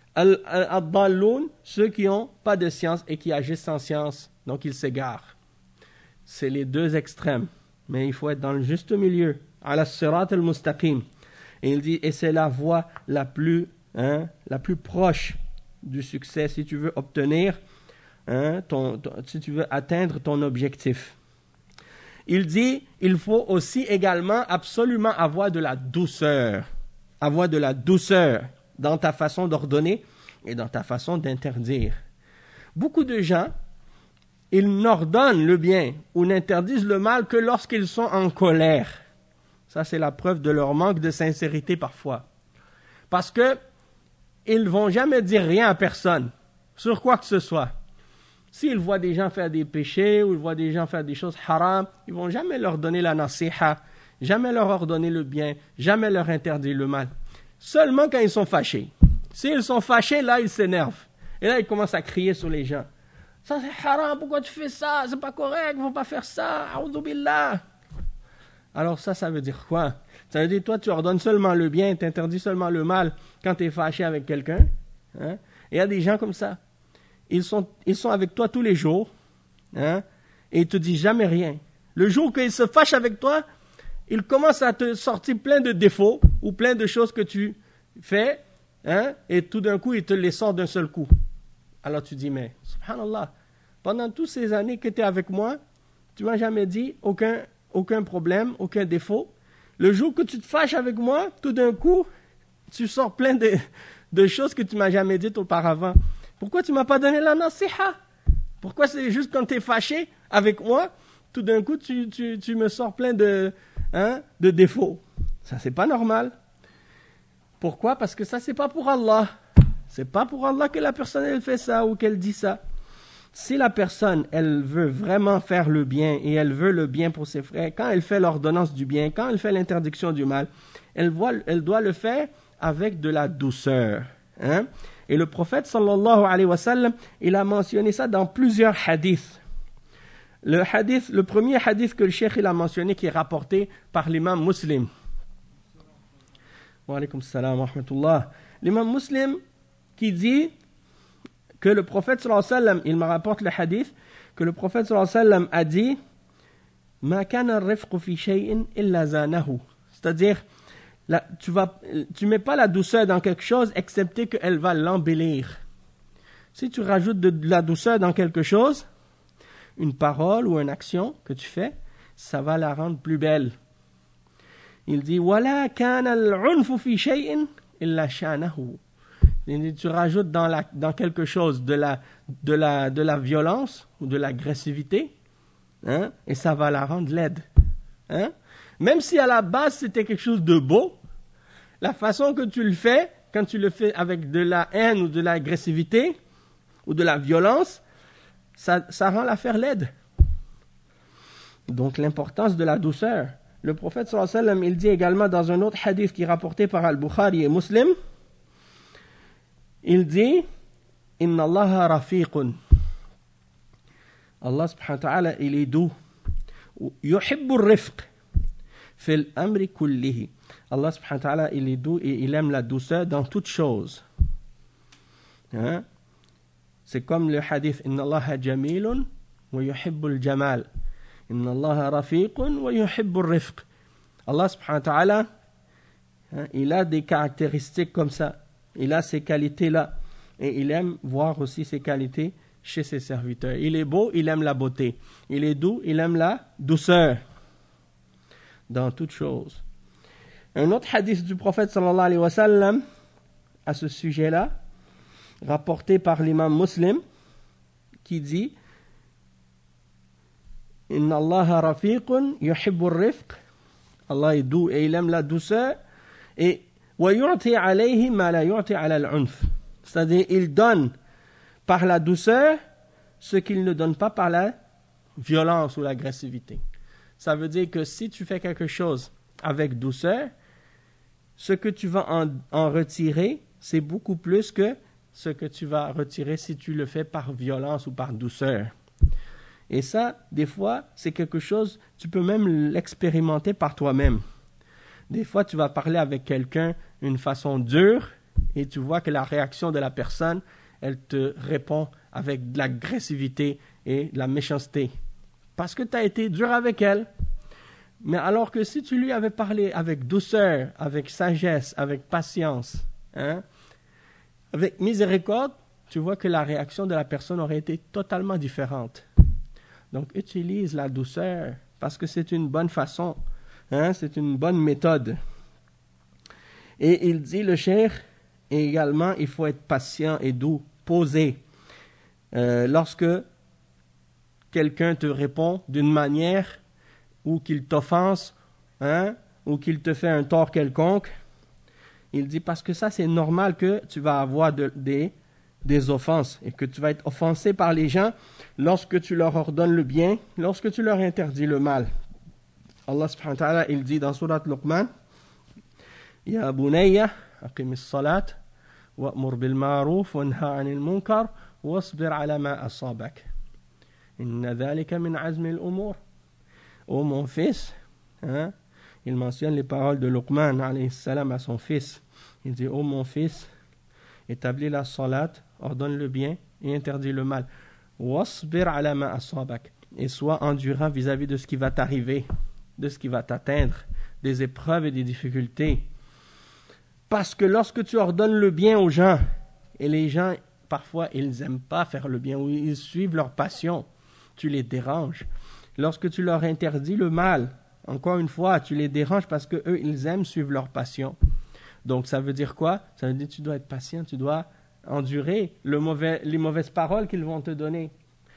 Al-dhalloun, ceux qui n'ont pas de science et qui agissent sans science, donc ils s'égarent. C'est les deux extrêmes. Mais il faut être dans le juste milieu. Ala sirat al-mustaqim. Et il dit, et c'est la voie la plus, hein, la plus proche du succès si tu veux obtenir, hein, ton, ton, si tu veux atteindre ton objectif. Il dit, il faut aussi également absolument avoir de la douceur. Avoir de la douceur dans ta façon d'ordonner et dans ta façon d'interdire. Beaucoup de gens, ils n'ordonnent le bien ou n'interdisent le mal que lorsqu'ils sont en colère. Ça, c'est la preuve de leur manque de sincérité parfois. Parce que ils ne vont jamais dire rien à personne, sur quoi que ce soit. S'ils voient des gens faire des péchés ou ils voient des gens faire des choses haram, ils ne vont jamais leur donner la nasiha, jamais leur ordonner le bien, jamais leur interdire le mal. Seulement quand ils sont fâchés. S'ils sont fâchés, là, ils s'énervent. Et là, ils commencent à crier sur les gens. Ça, c'est haram, pourquoi tu fais ça? C'est pas correct, il ne faut pas faire ça. A'udhu billah. Alors ça, ça veut dire quoi? Ça veut dire, toi, tu ordonnes seulement le bien, tu interdis seulement le mal quand tu es fâché avec quelqu'un. Hein? Et il y a des gens comme ça. Ils sont, ils sont avec toi tous les jours, hein? Et ils ne te disent jamais rien. Le jour qu'ils se fâchent avec toi, ils commencent à te sortir plein de défauts ou plein de choses que tu fais, hein? Et tout d'un coup, ils te les sortent d'un seul coup. Alors tu dis, mais, subhanallah, pendant toutes ces années que tu es avec moi, tu ne m'as jamais dit aucun, aucun problème, aucun défaut. Le jour que tu te fâches avec moi, tout d'un coup, tu sors plein de, de choses que tu ne m'as jamais dites auparavant. Pourquoi tu ne m'as pas donné la nasiha? Pourquoi c'est juste quand tu es fâché avec moi, tout d'un coup, tu, tu, tu me sors plein de, hein, de défauts? Ça, c'est pas normal. Pourquoi? Parce que ça, c'est pas pour Allah. C'est pas pour Allah que la personne, elle fait ça ou qu'elle dit ça. Si la personne, elle veut vraiment faire le bien et elle veut le bien pour ses frères, quand elle fait l'ordonnance du bien, quand elle fait l'interdiction du mal, elle, voit, elle doit le faire avec de la douceur. Hein? Et le prophète, sallallahu alayhi wa sallam, il a mentionné ça dans plusieurs hadiths. Le hadith, le premier hadith que le cheikh il a mentionné, qui est rapporté par l'imam Muslim. Wa alaykum salam wa rahmatullah. L'imam Muslim qui dit que le prophète sallallahu alayhi wa sallam, il me rapporte le hadith, que le prophète sallallahu alayhi wa sallam a dit Ma kana ar-rifqu fi shay'in illa zanahu. C'est-à-dire, là, tu vas, tu mets pas la douceur dans quelque chose, excepté qu'elle va l'embellir. Si tu rajoutes de, de la douceur dans quelque chose, une parole ou une action que tu fais, ça va la rendre plus belle. Il dit Wala kana al-'unfu fi shay'in illa shanahu. Tu rajoutes dans, la, dans quelque chose de la, de, la, de la violence ou de l'agressivité, hein, et ça va la rendre laide. Hein? Même si à la base c'était quelque chose de beau, la façon que tu le fais, quand tu le fais avec de la haine ou de l'agressivité ou de la violence, ça, ça rend l'affaire laide. Donc l'importance de la douceur. Le prophète sallallahu alayhi wa sallam, il dit également dans un autre hadith qui est rapporté par Al-Bukhari et Muslim, il dit « Inna Allah rafiqun » Allah subhanahu wa ta'ala, il est doux. « Yuhibbu rifq » fil amri kullihi. Allah subhanahu wa ta'ala, il est doux et il aime la douceur dans toutes choses. Hein? C'est comme le hadith Inna Allah jamilun wa yuhibbul jamal. Inna Allah rafiqun wa yuhibbur rifq. Allah subhanahu wa ta'ala, hein, il a des caractéristiques comme ça. Il a ces qualités-là. Et il aime voir aussi ces qualités chez ses serviteurs. Il est beau, il aime la beauté. Il est doux, il aime la douceur. Dans toutes choses. Un autre hadith du prophète sallallahu alayhi wa sallam à ce sujet-là, rapporté par l'imam Muslim, qui dit Inna Allah rafiqun yuhibbur rifq. Allah est doux et il aime la douceur. Et wa yu'ti alayhi ma la yu'ti ala al-unf. C'est-à-dire, il donne par la douceur ce qu'il ne donne pas par la violence ou l'agressivité. Ça veut dire que si tu fais quelque chose avec douceur, ce que tu vas en, en retirer, c'est beaucoup plus que ce que tu vas retirer si tu le fais par violence ou par douceur. Et ça, des fois, c'est quelque chose, tu peux même l'expérimenter par toi-même. Des fois, tu vas parler avec quelqu'un d'une façon dure et tu vois que la réaction de la personne, elle te répond avec de l'agressivité et de la méchanceté. Parce que tu as été dur avec elle. Mais alors que si tu lui avais parlé avec douceur, avec sagesse, avec patience, hein, avec miséricorde, tu vois que la réaction de la personne aurait été totalement différente. Donc, utilise la douceur parce que c'est une bonne façon, hein, c'est une bonne méthode. Et il dit, le cheikh, également, il faut être patient et doux, posé. Euh, lorsque quelqu'un te répond d'une manière ou qu'il t'offense, hein, ou qu'il te fait un tort quelconque, il dit parce que ça c'est normal que tu vas avoir de, des, des offenses et que tu vas être offensé par les gens lorsque tu leur ordonnes le bien, lorsque tu leur interdis le mal. Allah subhanahu wa ta'ala, il dit dans Surat Luqman, Ya bunayya, aqim as-salat, wa'mur bil ma'ruf, wanha 'anil munkar, wasbir 'ala ma asabak. Inna dhalika min 'azmi al-umur. Ô mon fils, hein, il mentionne les paroles de Luqman alayhi salam à son fils. Il dit, ô mon fils, établis la salat, ordonne le bien et interdis le mal. Wasbir ala ma asabak. Et sois endurant vis-à-vis de ce qui va t'arriver, de ce qui va t'atteindre, des épreuves et des difficultés. Parce que lorsque tu ordonnes le bien aux gens, et les gens, parfois, ils n'aiment pas faire le bien, ou ils suivent leur passion, tu les déranges. Lorsque tu leur interdis le mal, encore une fois, tu les déranges parce qu'eux, ils aiment suivre leur passion. Donc, ça veut dire quoi? Ça veut dire que tu dois être patient, tu dois endurer le mauvais, les mauvaises paroles qu'ils vont te donner.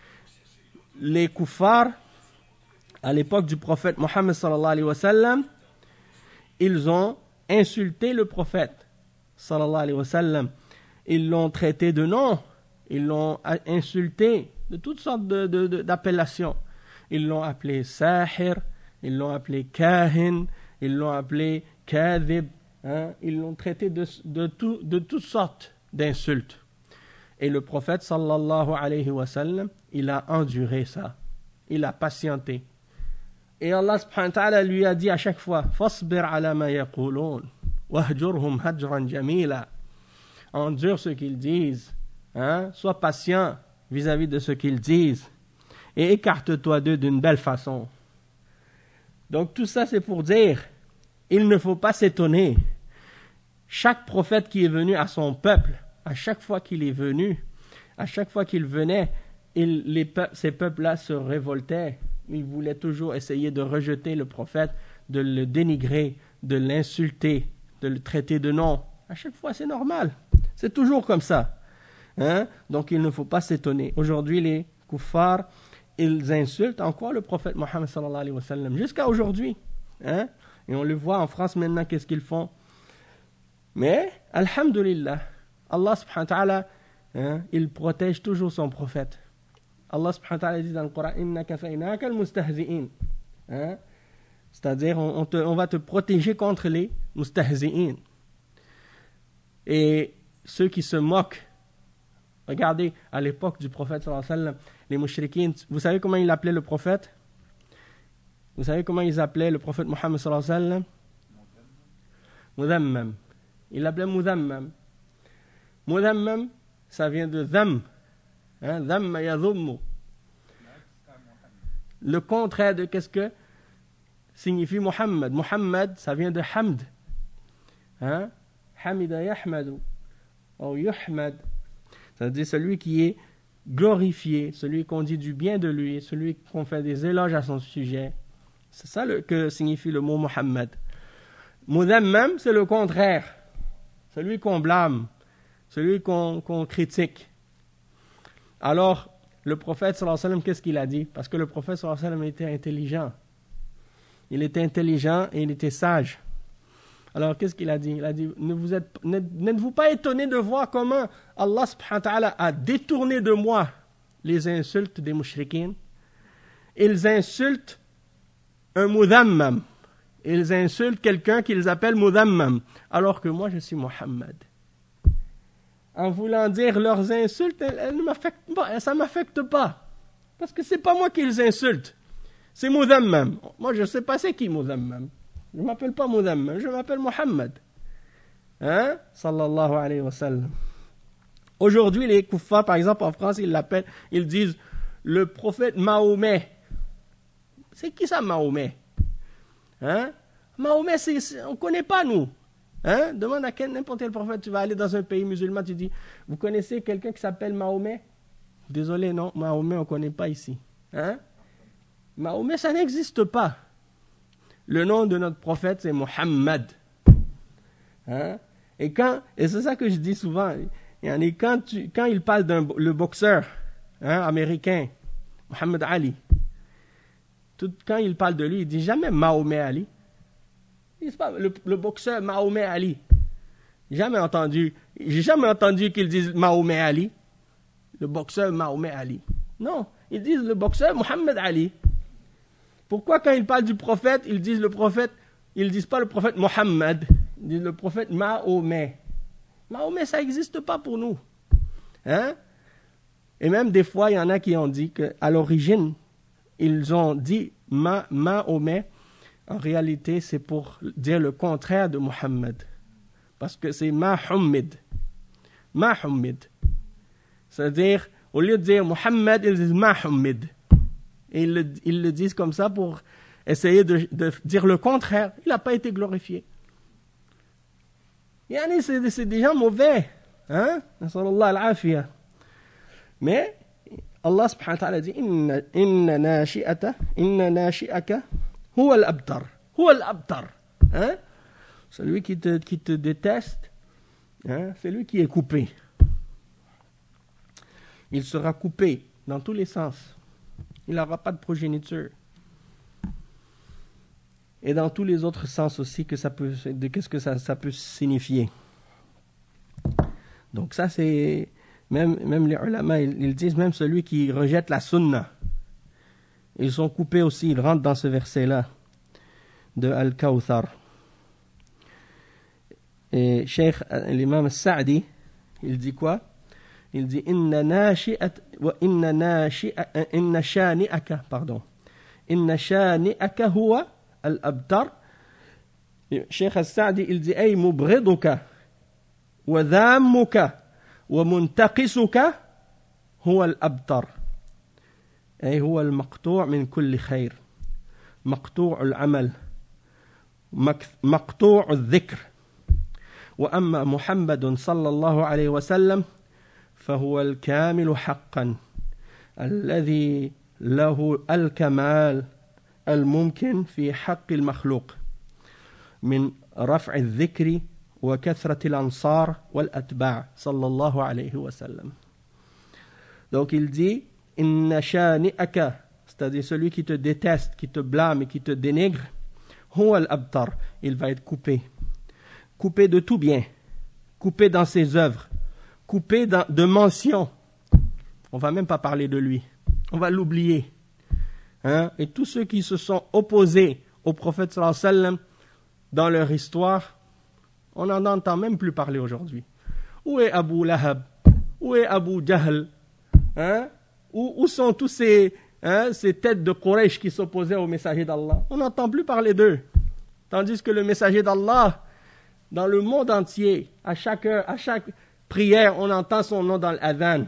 Les kuffars, à l'époque du prophète Mohammed sallallahu alayhi wa sallam, ils ont insulté le prophète sallallahu alayhi wa sallam. Ils l'ont traité de nom, ils l'ont insulté de toutes sortes de, de, de, d'appellations. Ils l'ont appelé Sahir, ils l'ont appelé Kahin, ils l'ont appelé Kadhib, hein? Ils l'ont traité de, de, tout, de toutes sortes d'insultes. Et le prophète sallallahu alayhi wa sallam, il a enduré ça, il a patienté. Et Allah subhanahu wa ta'ala lui a dit à chaque fois, Fasbir ala ma yaqulun, wahjurhum hajran jamila. Endure ce qu'ils disent, hein? Sois patient vis-à-vis de ce qu'ils disent. Et écarte-toi d'eux d'une belle façon. Donc tout ça c'est pour dire, il ne faut pas s'étonner. Chaque prophète qui est venu à son peuple, à chaque fois qu'il est venu, à chaque fois qu'il venait, il, les pe- ces peuples-là se révoltaient. Ils voulaient toujours essayer de rejeter le prophète, de le dénigrer, de l'insulter, de le traiter de nom. À chaque fois c'est normal. C'est toujours comme ça. Hein? Donc il ne faut pas s'étonner. Aujourd'hui les kuffars, ils insultent encore le prophète Mohammed sallallahu alayhi wa sallam, jusqu'à aujourd'hui. Hein? Et on le voit en France maintenant, qu'est-ce qu'ils font. Mais, alhamdulillah, Allah subhanahu wa ta'ala, hein, il protège toujours son prophète. Allah subhanahu wa ta'ala dit dans le Coran, Inna kafaynaka al-mustahzi'in. Hein? C'est-à-dire, on, on, te, on va te protéger contre les mustahzi'in. Et ceux qui se moquent, regardez, à l'époque du prophète sallallahu alayhi wa sallam, les mushrikines, vous savez comment ils appelaient le prophète? Vous savez comment ils appelaient le prophète Mohammed sallallahu alayhi wa sallam? Mudammam. Ils l'appelaient Mudammam. Mudammam, ça vient de Dham. Hein? Dhamma yadhummu. Le contraire de qu'est-ce que signifie Muhammad. Muhammad, ça vient de Hamd. Hein? Hamida yahmadu. Ou yuhmad. C'est-à-dire celui qui est glorifié, celui qu'on dit du bien de lui, celui qu'on fait des éloges à son sujet. C'est ça le, que signifie le mot Muhammad. Mudammam, c'est le contraire. Celui qu'on blâme, celui qu'on, qu'on critique. Alors, le prophète sallallahu alayhi wa sallam, qu'est-ce qu'il a dit? Parce que le prophète sallallahu alayhi wa sallam était intelligent. Il était intelligent et il était sage. Alors, qu'est-ce qu'il a dit? Il a dit, ne vous êtes, n'êtes-vous pas étonné de voir comment Allah subhanahu wa ta'ala a détourné de moi les insultes des mushrikines? Ils insultent un mudammam. Ils insultent quelqu'un qu'ils appellent mudammam. Alors que moi, je suis Muhammad. En voulant dire leurs insultes, elles, elles ne m'affectent pas, ça ne m'affecte pas. Parce que ce n'est pas moi qui les insulte. C'est mudammam. Moi, je ne sais pas c'est qui mudammam. Je ne m'appelle pas Mudammam, je m'appelle Muhammad. Hein? Sallallahu alayhi wa sallam. Aujourd'hui, les kuffars, par exemple, en France, ils l'appellent, ils disent le prophète Mahomet. C'est qui ça, Mahomet? Hein? Mahomet, c'est, c'est, on ne connaît pas, nous. Hein? Demande à quel, n'importe quel prophète, tu vas aller dans un pays musulman, tu dis, vous connaissez quelqu'un qui s'appelle Mahomet? Désolé, non, Mahomet, on ne connaît pas ici. Hein? Mahomet, ça n'existe pas. Le nom de notre prophète, c'est Muhammad. Hein? Et, quand, et c'est ça que je dis souvent. Et quand, tu, quand il parle d'un le boxeur hein, américain, Muhammad Ali, tout, quand il parle de lui, il ne dit jamais Mahomet Ali. Il dit pas le, le boxeur Mahomet Ali. Jamais entendu, j'ai jamais entendu qu'ils disent Mahomet Ali. Le boxeur Mahomet Ali. Non, ils disent le boxeur Muhammad Ali. Pourquoi quand ils parlent du prophète, ils disent le prophète, ils disent pas le prophète Mohammed, ils disent le prophète Mahomet. Mahomet, ça n'existe pas pour nous. Hein? Et même des fois, il y en a qui ont dit qu'à l'origine, ils ont dit Ma, Mahomet. En réalité, c'est pour dire le contraire de Mohammed. Parce que c'est Mahomet. Mahomet. C'est-à-dire, au lieu de dire Mohammed, ils disent Mahomet. Et ils le, ils le disent comme ça pour essayer de, de dire le contraire. Il n'a pas été glorifié. Yani, c'est, c'est des gens mauvais. Hein? Mais Allah subhanahu wa ta'ala dit Inna, inna nashi'ata, inna nashi'aka huwa al-abtar. Huwa al-abtar. Hein? Celui qui te, qui te déteste, hein? C'est lui qui est coupé. Il sera coupé dans tous les sens. Il n'aura pas de progéniture. Et dans tous les autres sens aussi, que ça peut, de qu'est-ce que ça, ça peut signifier. Donc ça, c'est... Même, même les ulama, ils, ils disent même celui qui rejette la sunna. Ils sont coupés aussi, ils rentrent dans ce verset-là de Al-Kawthar. Et Cheikh, l'imam Sa'di, il dit quoi? Il dit inna nashi'at wa inna nashi'a inna shani'aka pardon inna shani'aka huwa al-abtar. Cheikh Al-Sa'di il dit ay mubriduka wa dhammuka wa muntaqisuka huwa al-abtar ay huwa al-maqtu' min kulli khair maqtu' al-amal maqtu' al-dhikr wa amma Muhammadun sallallahu alayhi wa sallam فهو الكامل حقا الذي له الكمال الممكن في حق المخلوق من رفع الذكر وكثرة الأنصار والأتباع صلى الله عليه وسلم. Donc il dit إن شانئك, c'est-à-dire celui qui te déteste, qui te blâme et qui te dénigre, huwa al-abtar. Il va être coupé. Coupé de tout bien. Coupé dans ses œuvres. Coupé dans, de mentions. On va même pas parler de lui. On va l'oublier. Hein? Et tous ceux qui se sont opposés au prophète sallallahu alayhi wa sallam dans leur histoire, on n'en entend même plus parler aujourd'hui. Où est Abu Lahab? Où est Abu Jahl? Hein? Où, où sont tous ces, hein, ces têtes de Quraysh qui s'opposaient au messager d'Allah? On n'entend plus parler d'eux. Tandis que le messager d'Allah, dans le monde entier, à chaque heure, à chaque prière, on entend son nom dans l'adhan.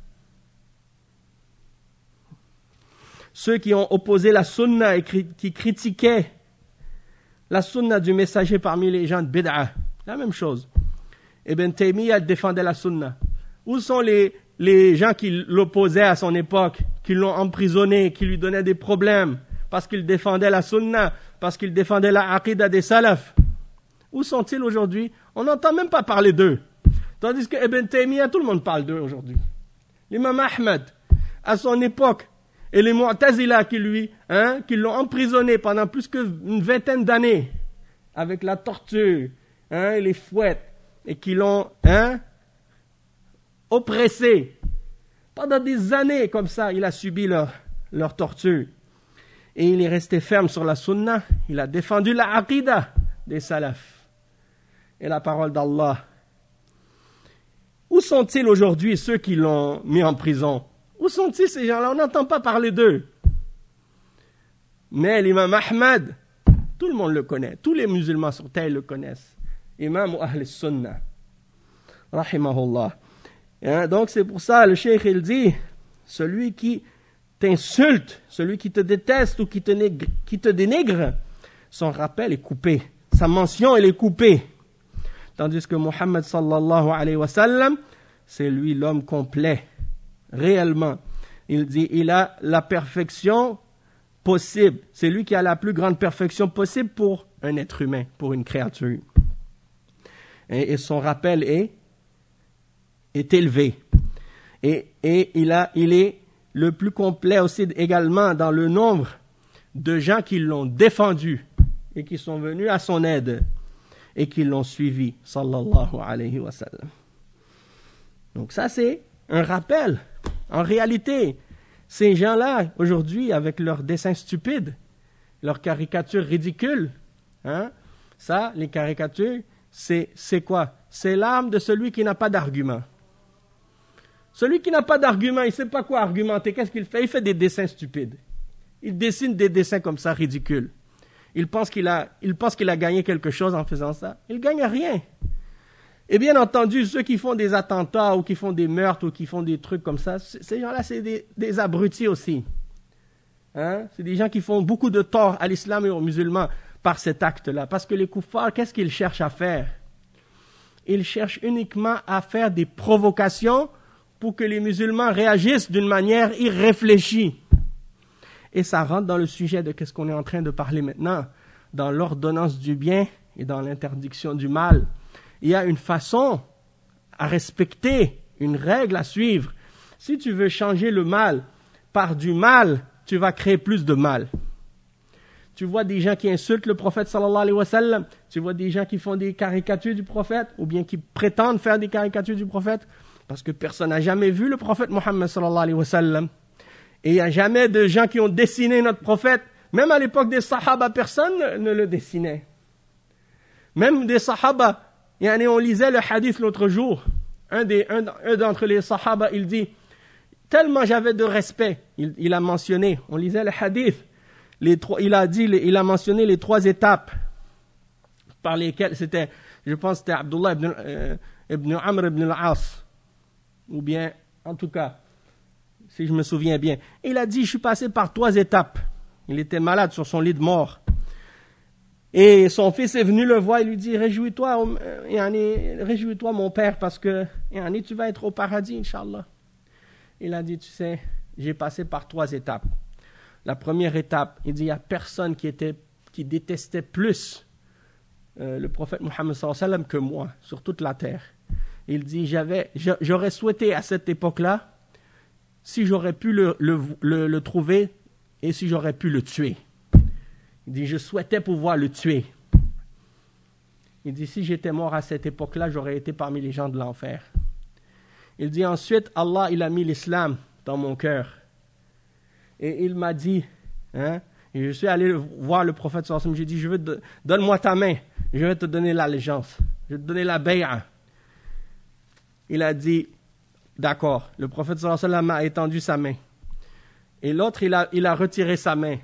Ceux qui ont opposé la sunna et qui critiquaient la sunna du messager parmi les gens de bid'a, la même chose. Ibn Taymiyyah défendait la sunna. Où sont les, les gens qui l'opposaient à son époque, qui l'ont emprisonné, qui lui donnaient des problèmes, parce qu'il défendait la sunna, parce qu'il défendait la aqida des salafs? Où sont-ils aujourd'hui? On n'entend même pas parler d'eux. Tandis que Ibn Taymiyyah, tout le monde parle d'eux aujourd'hui. L'imam Ahmed, à son époque, et les Mu'tazila qui lui, hein, qui l'ont emprisonné pendant plus qu'une vingtaine d'années, avec la torture, hein, et les fouettes, et qui l'ont, hein, oppressé. Pendant des années, comme ça, il a subi leur, leur torture. Et il est resté ferme sur la sunna. Il a défendu la aqida des salafs et la parole d'Allah. Où sont-ils aujourd'hui, ceux qui l'ont mis en prison? Où sont-ils ces gens-là? On n'entend pas parler d'eux. Mais l'imam Ahmad, tout le monde le connaît. Tous les musulmans sur terre le connaissent. Imam Ahl Sunnah. Rahimahullah. Hein, donc c'est pour ça, le cheikh il dit, celui qui t'insulte, celui qui te déteste ou qui te, négre, qui te dénigre, son rappel est coupé. Sa mention, elle est coupée. Tandis que Muhammad sallallahu alayhi wa sallam, c'est lui l'homme complet. Réellement, il dit, il a la perfection possible. C'est lui qui a la plus grande perfection possible pour un être humain, pour une créature. Et, et son rappel est, est élevé. Et, et il, a, il est le plus complet aussi également dans le nombre de gens qui l'ont défendu et qui sont venus à son aide et qui l'ont suivi, sallallahu alayhi wa sallam. Donc ça, c'est un rappel. En réalité, ces gens-là, aujourd'hui, avec leurs dessins stupides, leurs caricatures ridicules, hein, ça, les caricatures, c'est, c'est quoi? C'est l'âme de celui qui n'a pas d'argument. Celui qui n'a pas d'argument, il ne sait pas quoi argumenter. Qu'est-ce qu'il fait? Il fait des dessins stupides. Il dessine des dessins comme ça, ridicules. Il pense qu'il a, il pense qu'il a gagné quelque chose en faisant ça. Il ne gagne rien. Et bien entendu, ceux qui font des attentats ou qui font des meurtres ou qui font des trucs comme ça, ces gens-là, c'est des, des abrutis aussi. Hein? C'est des gens qui font beaucoup de tort à l'islam et aux musulmans par cet acte-là. Parce que les kuffars, qu'est-ce qu'ils cherchent à faire? Ils cherchent uniquement à faire des provocations pour que les musulmans réagissent d'une manière irréfléchie. Et ça rentre dans le sujet de ce qu'on est en train de parler maintenant, dans l'ordonnance du bien et dans l'interdiction du mal. Il y a une façon à respecter, une règle à suivre. Si tu veux changer le mal par du mal, tu vas créer plus de mal. Tu vois des gens qui insultent le prophète sallallahu alayhi wa sallam, tu vois des gens qui font des caricatures du prophète, ou bien qui prétendent faire des caricatures du prophète, parce que personne n'a jamais vu le prophète Mohammed sallallahu alayhi wa sallam. Et il n'y a jamais de gens qui ont dessiné notre prophète. Même à l'époque des sahaba, personne ne, ne le dessinait. Même des sahaba, yani on lisait le hadith l'autre jour. Un, des, un, un d'entre les sahaba, il dit, tellement j'avais de respect, il, il a mentionné, on lisait le hadith, les trois, il a dit, il a mentionné les trois étapes par lesquelles c'était, je pense c'était Abdullah ibn, euh, ibn Amr ibn al-As, ou bien, en tout cas, si je me souviens bien. Il a dit, je suis passé par trois étapes. Il était malade sur son lit de mort. Et son fils est venu le voir et lui dit, réjouis-toi, yani, réjouis-toi mon père, parce que yani, tu vas être au paradis, Inch'Allah. Il a dit, tu sais, j'ai passé par trois étapes. La première étape, il dit, il n'y a personne qui, était, qui détestait plus euh, le prophète Mohammed sallallahu alayhi wa sallam que moi, sur toute la terre. Il dit, j'avais, j'aurais souhaité à cette époque-là, si j'aurais pu le, le, le, le trouver et si j'aurais pu le tuer. Il dit, je souhaitais pouvoir le tuer. Il dit, si j'étais mort à cette époque-là, j'aurais été parmi les gens de l'enfer. Il dit ensuite, Allah, il a mis l'islam dans mon cœur. Et il m'a dit, hein, et je suis allé voir le prophète sallallahu alayhi wa sallam, j'ai dit, je veux te, donne-moi ta main, je vais te donner l'allégeance, je vais te donner la bay'a. Il a dit, d'accord. Le prophète sallallahu alayhi wa sallam a étendu sa main. Et l'autre, il a, il a retiré sa main.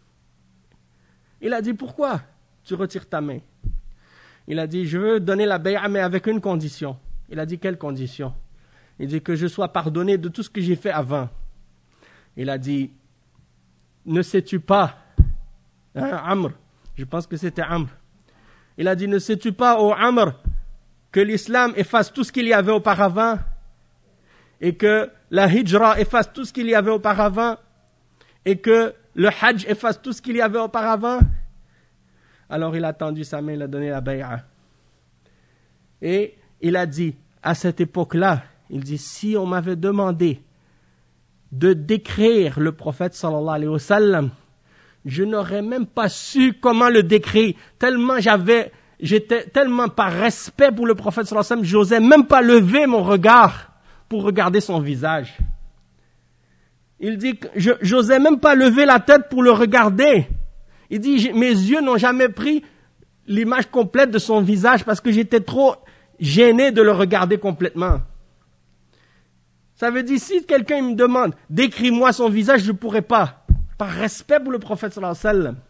Il a dit, pourquoi tu retires ta main? Il a dit, je veux donner la bay'a, mais avec une condition. Il a dit, quelle condition? Il dit, que je sois pardonné de tout ce que j'ai fait avant. Il a dit, ne sais-tu pas, hein, Amr, je pense que c'était Amr. Il a dit, ne sais-tu pas, ô Amr, que l'islam efface tout ce qu'il y avait auparavant et que la hijra efface tout ce qu'il y avait auparavant et que le hajj efface tout ce qu'il y avait auparavant? Alors il a tendu sa main, il a donné la bay'a. Et il a dit, à cette époque-là, il dit, si on m'avait demandé de décrire le prophète sallallahu alayhi wa sallam, je n'aurais même pas su comment le décrire, tellement j'avais, j'étais tellement par respect pour le prophète sallallahu alayhi wa sallam, j'osais même pas lever mon regard pour regarder son visage. Il dit, je, j'osais même pas lever la tête pour le regarder. Il dit, mes yeux n'ont jamais pris l'image complète de son visage parce que j'étais trop gêné de le regarder complètement. Ça veut dire, si quelqu'un me demande, décris-moi son visage, je ne pourrais pas. Par respect pour le prophète sallallahu alayhi wa sallam.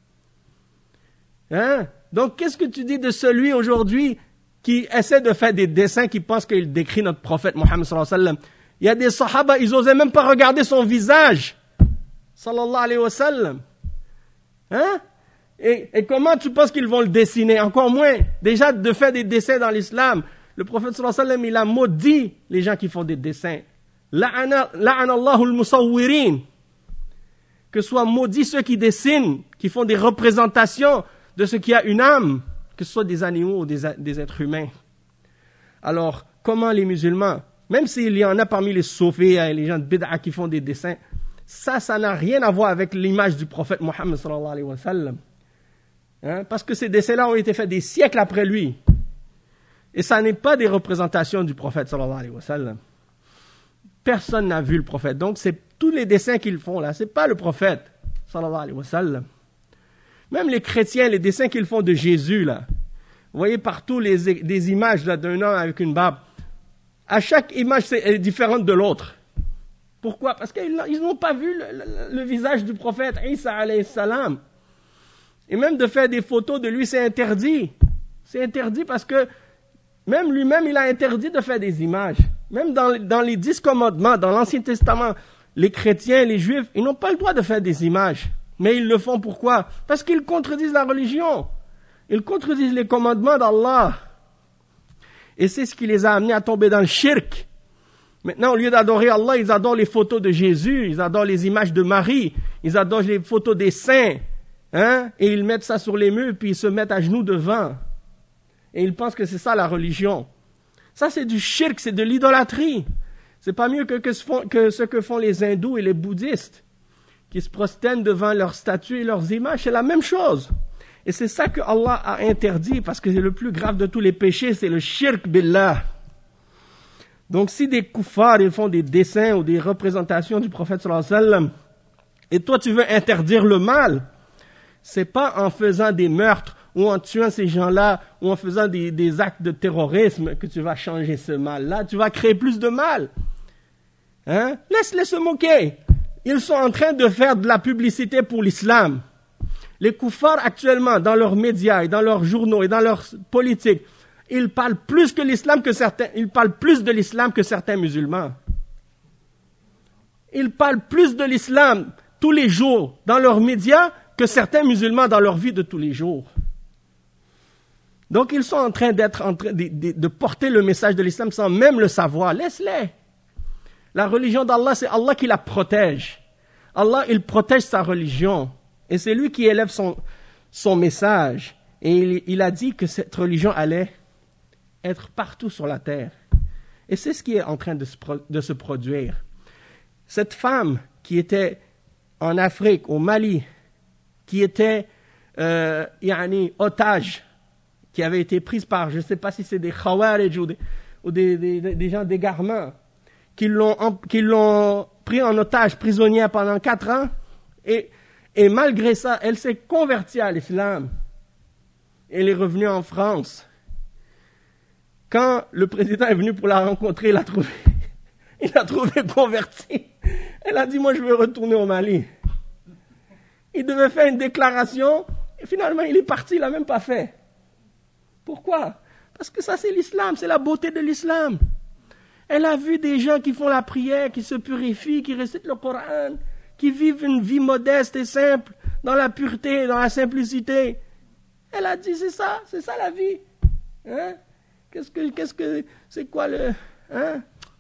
Hein? Donc, qu'est-ce que tu dis de celui aujourd'hui qui essaie de faire des dessins, qui pense qu'il décrit notre prophète Mohammed sallallahu alayhi wa sallam? Il y a des sahaba, ils n'osaient même pas regarder son visage. Sallallahu alayhi wa sallam. Hein? Et, et comment tu penses qu'ils vont le dessiner? Encore moins. Déjà, de faire des dessins dans l'islam. Le prophète sallallahu alayhi wa sallam, il a maudit les gens qui font des dessins. La'ana Allahu al-musawwirin. Que soient maudits ceux qui dessinent, qui font des représentations de ce qui a une âme, que ce soit des animaux ou des, des êtres humains. Alors, comment les musulmans, même s'il y en a parmi les soufis et les gens de bid'a qui font des dessins, ça, ça n'a rien à voir avec l'image du prophète Mohammed sallallahu alayhi wa sallam. Hein? Parce que ces dessins-là ont été faits des siècles après lui. Et ça n'est pas des représentations du prophète sallallahu alayhi wa sallam. Personne n'a vu le prophète. Donc, c'est tous les dessins qu'ils font là, c'est pas le prophète sallallahu alayhi wa sallam. Même les chrétiens, les dessins qu'ils font de Jésus là. Vous voyez partout les, des images là, d'un homme avec une barbe. À chaque image, c'est, elle est différente de l'autre. Pourquoi? Parce qu'ils n'ont pas vu le, le, le visage du prophète Isa alayhi salam. Et même de faire des photos de lui, c'est interdit. C'est interdit parce que même lui-même, il a interdit de faire des images. Même dans, dans les dix commandements, dans l'Ancien Testament, les chrétiens, les juifs, ils n'ont pas le droit de faire des images. Mais ils le font pourquoi? Parce qu'ils contredisent la religion. Ils contredisent les commandements d'Allah. Et c'est ce qui les a amenés à tomber dans le shirk. Maintenant, au lieu d'adorer Allah, ils adorent les photos de Jésus, ils adorent les images de Marie, ils adorent les photos des saints, hein, et ils mettent ça sur les murs, puis ils se mettent à genoux devant. Et ils pensent que c'est ça la religion. Ça, c'est du shirk, c'est de l'idolâtrie. C'est pas mieux que, que, ce font, que ce que font les hindous et les bouddhistes, qui se prosternent devant leurs statues et leurs images, c'est la même chose. Et c'est ça que Allah a interdit, parce que c'est le plus grave de tous les péchés, c'est le shirk billah. Donc si des kuffars, ils font des dessins ou des représentations du prophète sallallahu alayhi wa sallam, et toi tu veux interdire le mal, c'est pas en faisant des meurtres, ou en tuant ces gens-là, ou en faisant des, des actes de terrorisme que tu vas changer ce mal-là, tu vas créer plus de mal. Hein? Laisse-les se moquer. Ils sont en train de faire de la publicité pour l'islam. Les kuffars actuellement, dans leurs médias et dans leurs journaux et dans leurs politiques, ils parlent plus que l'islam que certains, ils parlent plus de l'islam que certains musulmans. Ils parlent plus de l'islam tous les jours dans leurs médias que certains musulmans dans leur vie de tous les jours. Donc ils sont en train d'être en train de, de, de porter le message de l'islam sans même le savoir. Laisse-les. La religion d'Allah, c'est Allah qui la protège. Allah, il protège sa religion. Et c'est lui qui élève son, son message. Et il, il a dit que cette religion allait être partout sur la terre. Et c'est ce qui est en train de se, de se produire. Cette femme qui était en Afrique, au Mali, qui était euh, yani, otages qui avaient été prises par, je ne sais pas si c'est des khawarij ou des, ou des, des, des, des gens d'égarement, qui l'ont, qui l'ont pris en otage prisonnière pendant quatre ans, et, et malgré ça, elle s'est convertie à l'islam. Elle est revenue en France. Quand le président est venu pour la rencontrer, il l'a trouvé, il l'a trouvé convertie. Elle a dit, moi je veux retourner au Mali. Il devait faire une déclaration, et finalement il est parti, il l'a même pas fait. Pourquoi? Parce que ça c'est l'islam, c'est la beauté de l'islam. Elle a vu des gens qui font la prière, qui se purifient, qui récitent le Coran, qui vivent une vie modeste et simple, dans la pureté, dans la simplicité. Elle a dit, c'est ça, c'est ça la vie. Hein? Qu'est-ce que, qu'est-ce que, c'est quoi le, hein?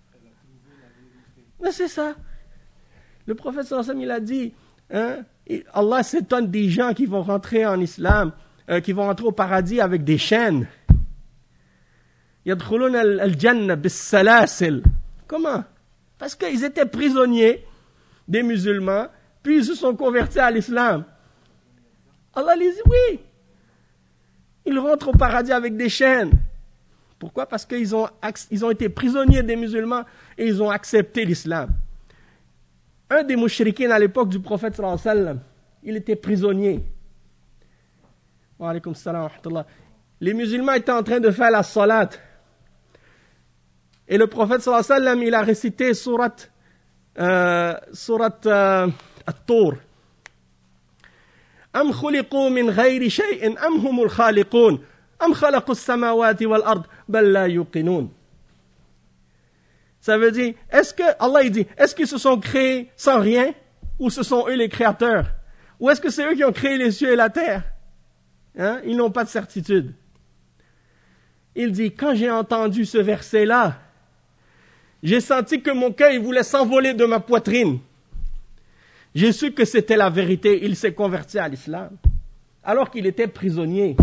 Mais c'est ça. Le prophète sallallahu alayhi wa sallam, il a dit, hein, Allah s'étonne des gens qui vont rentrer en islam, euh, qui vont rentrer au paradis avec des chaînes. Yadkhulun al-jannah bis-salasil. Comment? Parce qu'ils étaient prisonniers des musulmans, puis ils se sont convertis à l'islam. Allah les dit, oui. Ils rentrent au paradis avec des chaînes. Pourquoi? Parce qu'ils ont, ils ont été prisonniers des musulmans et ils ont accepté l'islam. Un des mouchriquins à l'époque du prophète sallallahu alayhi wa sallam, il était prisonnier. Wa alaykum salam wa rahmatullah. Les musulmans étaient en train de faire la salat. Et le prophète sallallahu alayhi wa sallam, il a récité surat, euh, surat euh, At-Tur. Am khuliqu min ghayri shay'in am humul khaliqun am khalaqu as-samawati wal ard bal la yuqinun. Ça veut dire, est-ce que, Allah il dit, est-ce qu'ils se sont créés sans rien, ou ce sont eux les créateurs? Ou est-ce que c'est eux qui ont créé les cieux et la terre? Hein? Ils n'ont pas de certitude. Il dit, quand j'ai entendu ce verset-là, j'ai senti que mon cœur il voulait s'envoler de ma poitrine. J'ai su que c'était la vérité. Il s'est converti à l'islam, alors qu'il était prisonnier.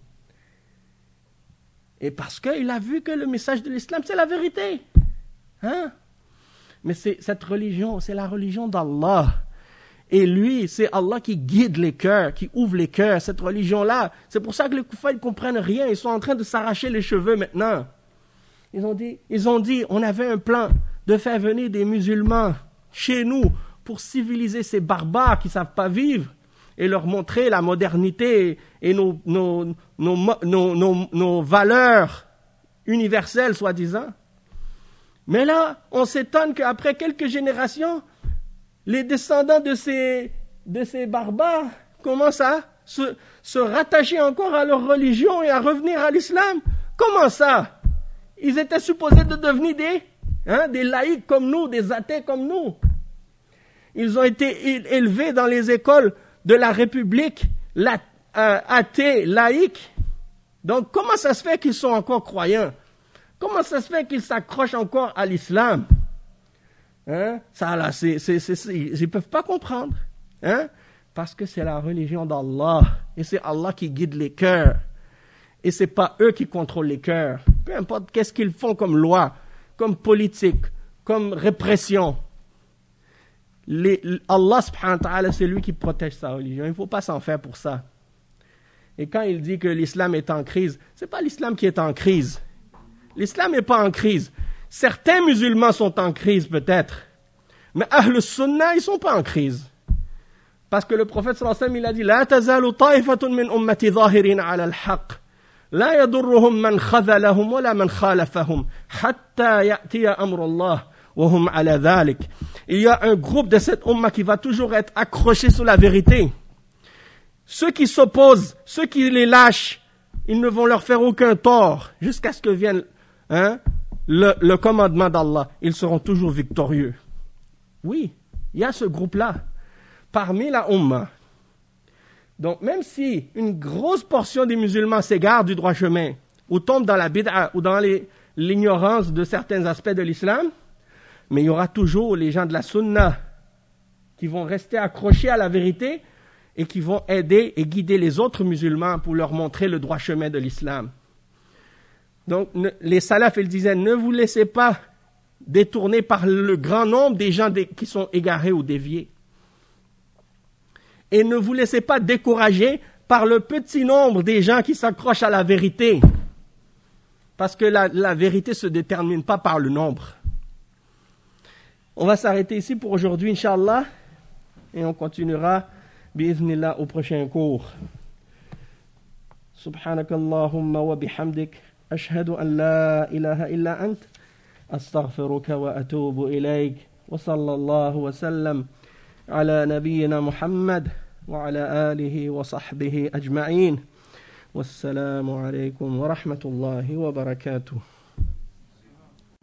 Et parce qu'il a vu que le message de l'islam, c'est la vérité. Hein? Mais c'est, cette religion, c'est la religion d'Allah. Et lui, c'est Allah qui guide les cœurs, qui ouvre les cœurs. Cette religion-là, c'est pour ça que les Koufars ne comprennent rien. Ils sont en train de s'arracher les cheveux maintenant. Ils ont dit, ils ont dit, on avait un plan de faire venir des musulmans chez nous pour civiliser ces barbares qui ne savent pas vivre et leur montrer la modernité et nos, nos, nos, nos, nos, nos valeurs universelles, soi-disant. Mais là, on s'étonne qu'après quelques générations, les descendants de ces, de ces barbares commencent à se, se rattacher encore à leur religion et à revenir à l'islam. Comment ça? Ils étaient supposés de devenir des, hein, des laïcs comme nous, des athées comme nous. Ils ont été élevés dans les écoles de la République la, euh, athée, laïque. Donc, comment ça se fait qu'ils sont encore croyants? Comment ça se fait qu'ils s'accrochent encore à l'islam? Hein? Ça, là, c'est, c'est, c'est, c'est, ils ne peuvent pas comprendre. Hein? Parce que c'est la religion d'Allah. Et c'est Allah qui guide les cœurs. Et ce n'est pas eux qui contrôlent les cœurs. Peu importe qu'est-ce qu'ils font comme loi, comme politique, comme répression. Les, Allah subhanahu wa ta'ala, c'est lui qui protège sa religion. Il ne faut pas s'en faire pour ça. Et quand il dit que l'islam est en crise, ce n'est pas l'islam qui est en crise. L'islam n'est pas en crise. Certains musulmans sont en crise peut-être. Mais Ahl Sunnah, ils ne sont pas en crise. Parce que le prophète sallallahu alayhi wa sallam, il a dit La tazalu ta'ifatun min ummati zahirin ala al-haq. La yadurruhum man khadhalahum wa la man khalafahum. Hatta ya'tiya amrullah. Il y a un groupe de cette umma qui va toujours être accroché sur la vérité. Ceux qui s'opposent, ceux qui les lâchent, ils ne vont leur faire aucun tort jusqu'à ce que vienne hein, le, le commandement d'Allah. Ils seront toujours victorieux. Oui, il y a ce groupe-là parmi la umma. Donc même si une grosse portion des musulmans s'égarent du droit chemin ou tombent dans la bid'a ou dans les, l'ignorance de certains aspects de l'islam, mais il y aura toujours les gens de la sunna qui vont rester accrochés à la vérité et qui vont aider et guider les autres musulmans pour leur montrer le droit chemin de l'islam. Donc ne, les salafs, ils disaient, ne vous laissez pas détourner par le grand nombre des gens des, qui sont égarés ou déviés. Et ne vous laissez pas décourager par le petit nombre des gens qui s'accrochent à la vérité. Parce que la, la vérité ne se détermine pas par le nombre. On va s'arrêter ici pour aujourd'hui, Inch'Allah, et on continuera, bi'idhnillah, au prochain cours. Subhanakallahumma wa bihamdik, ashhadu an la ilaha illa ant, astaghfiruka wa atubu ilayk, wa sallallahu wa sallam ala nabiyyina Muhammad, wa ala alihi wa sahbihi ajma'in. Wassalamu alaykum wa rahmatullahi wa barakatuh.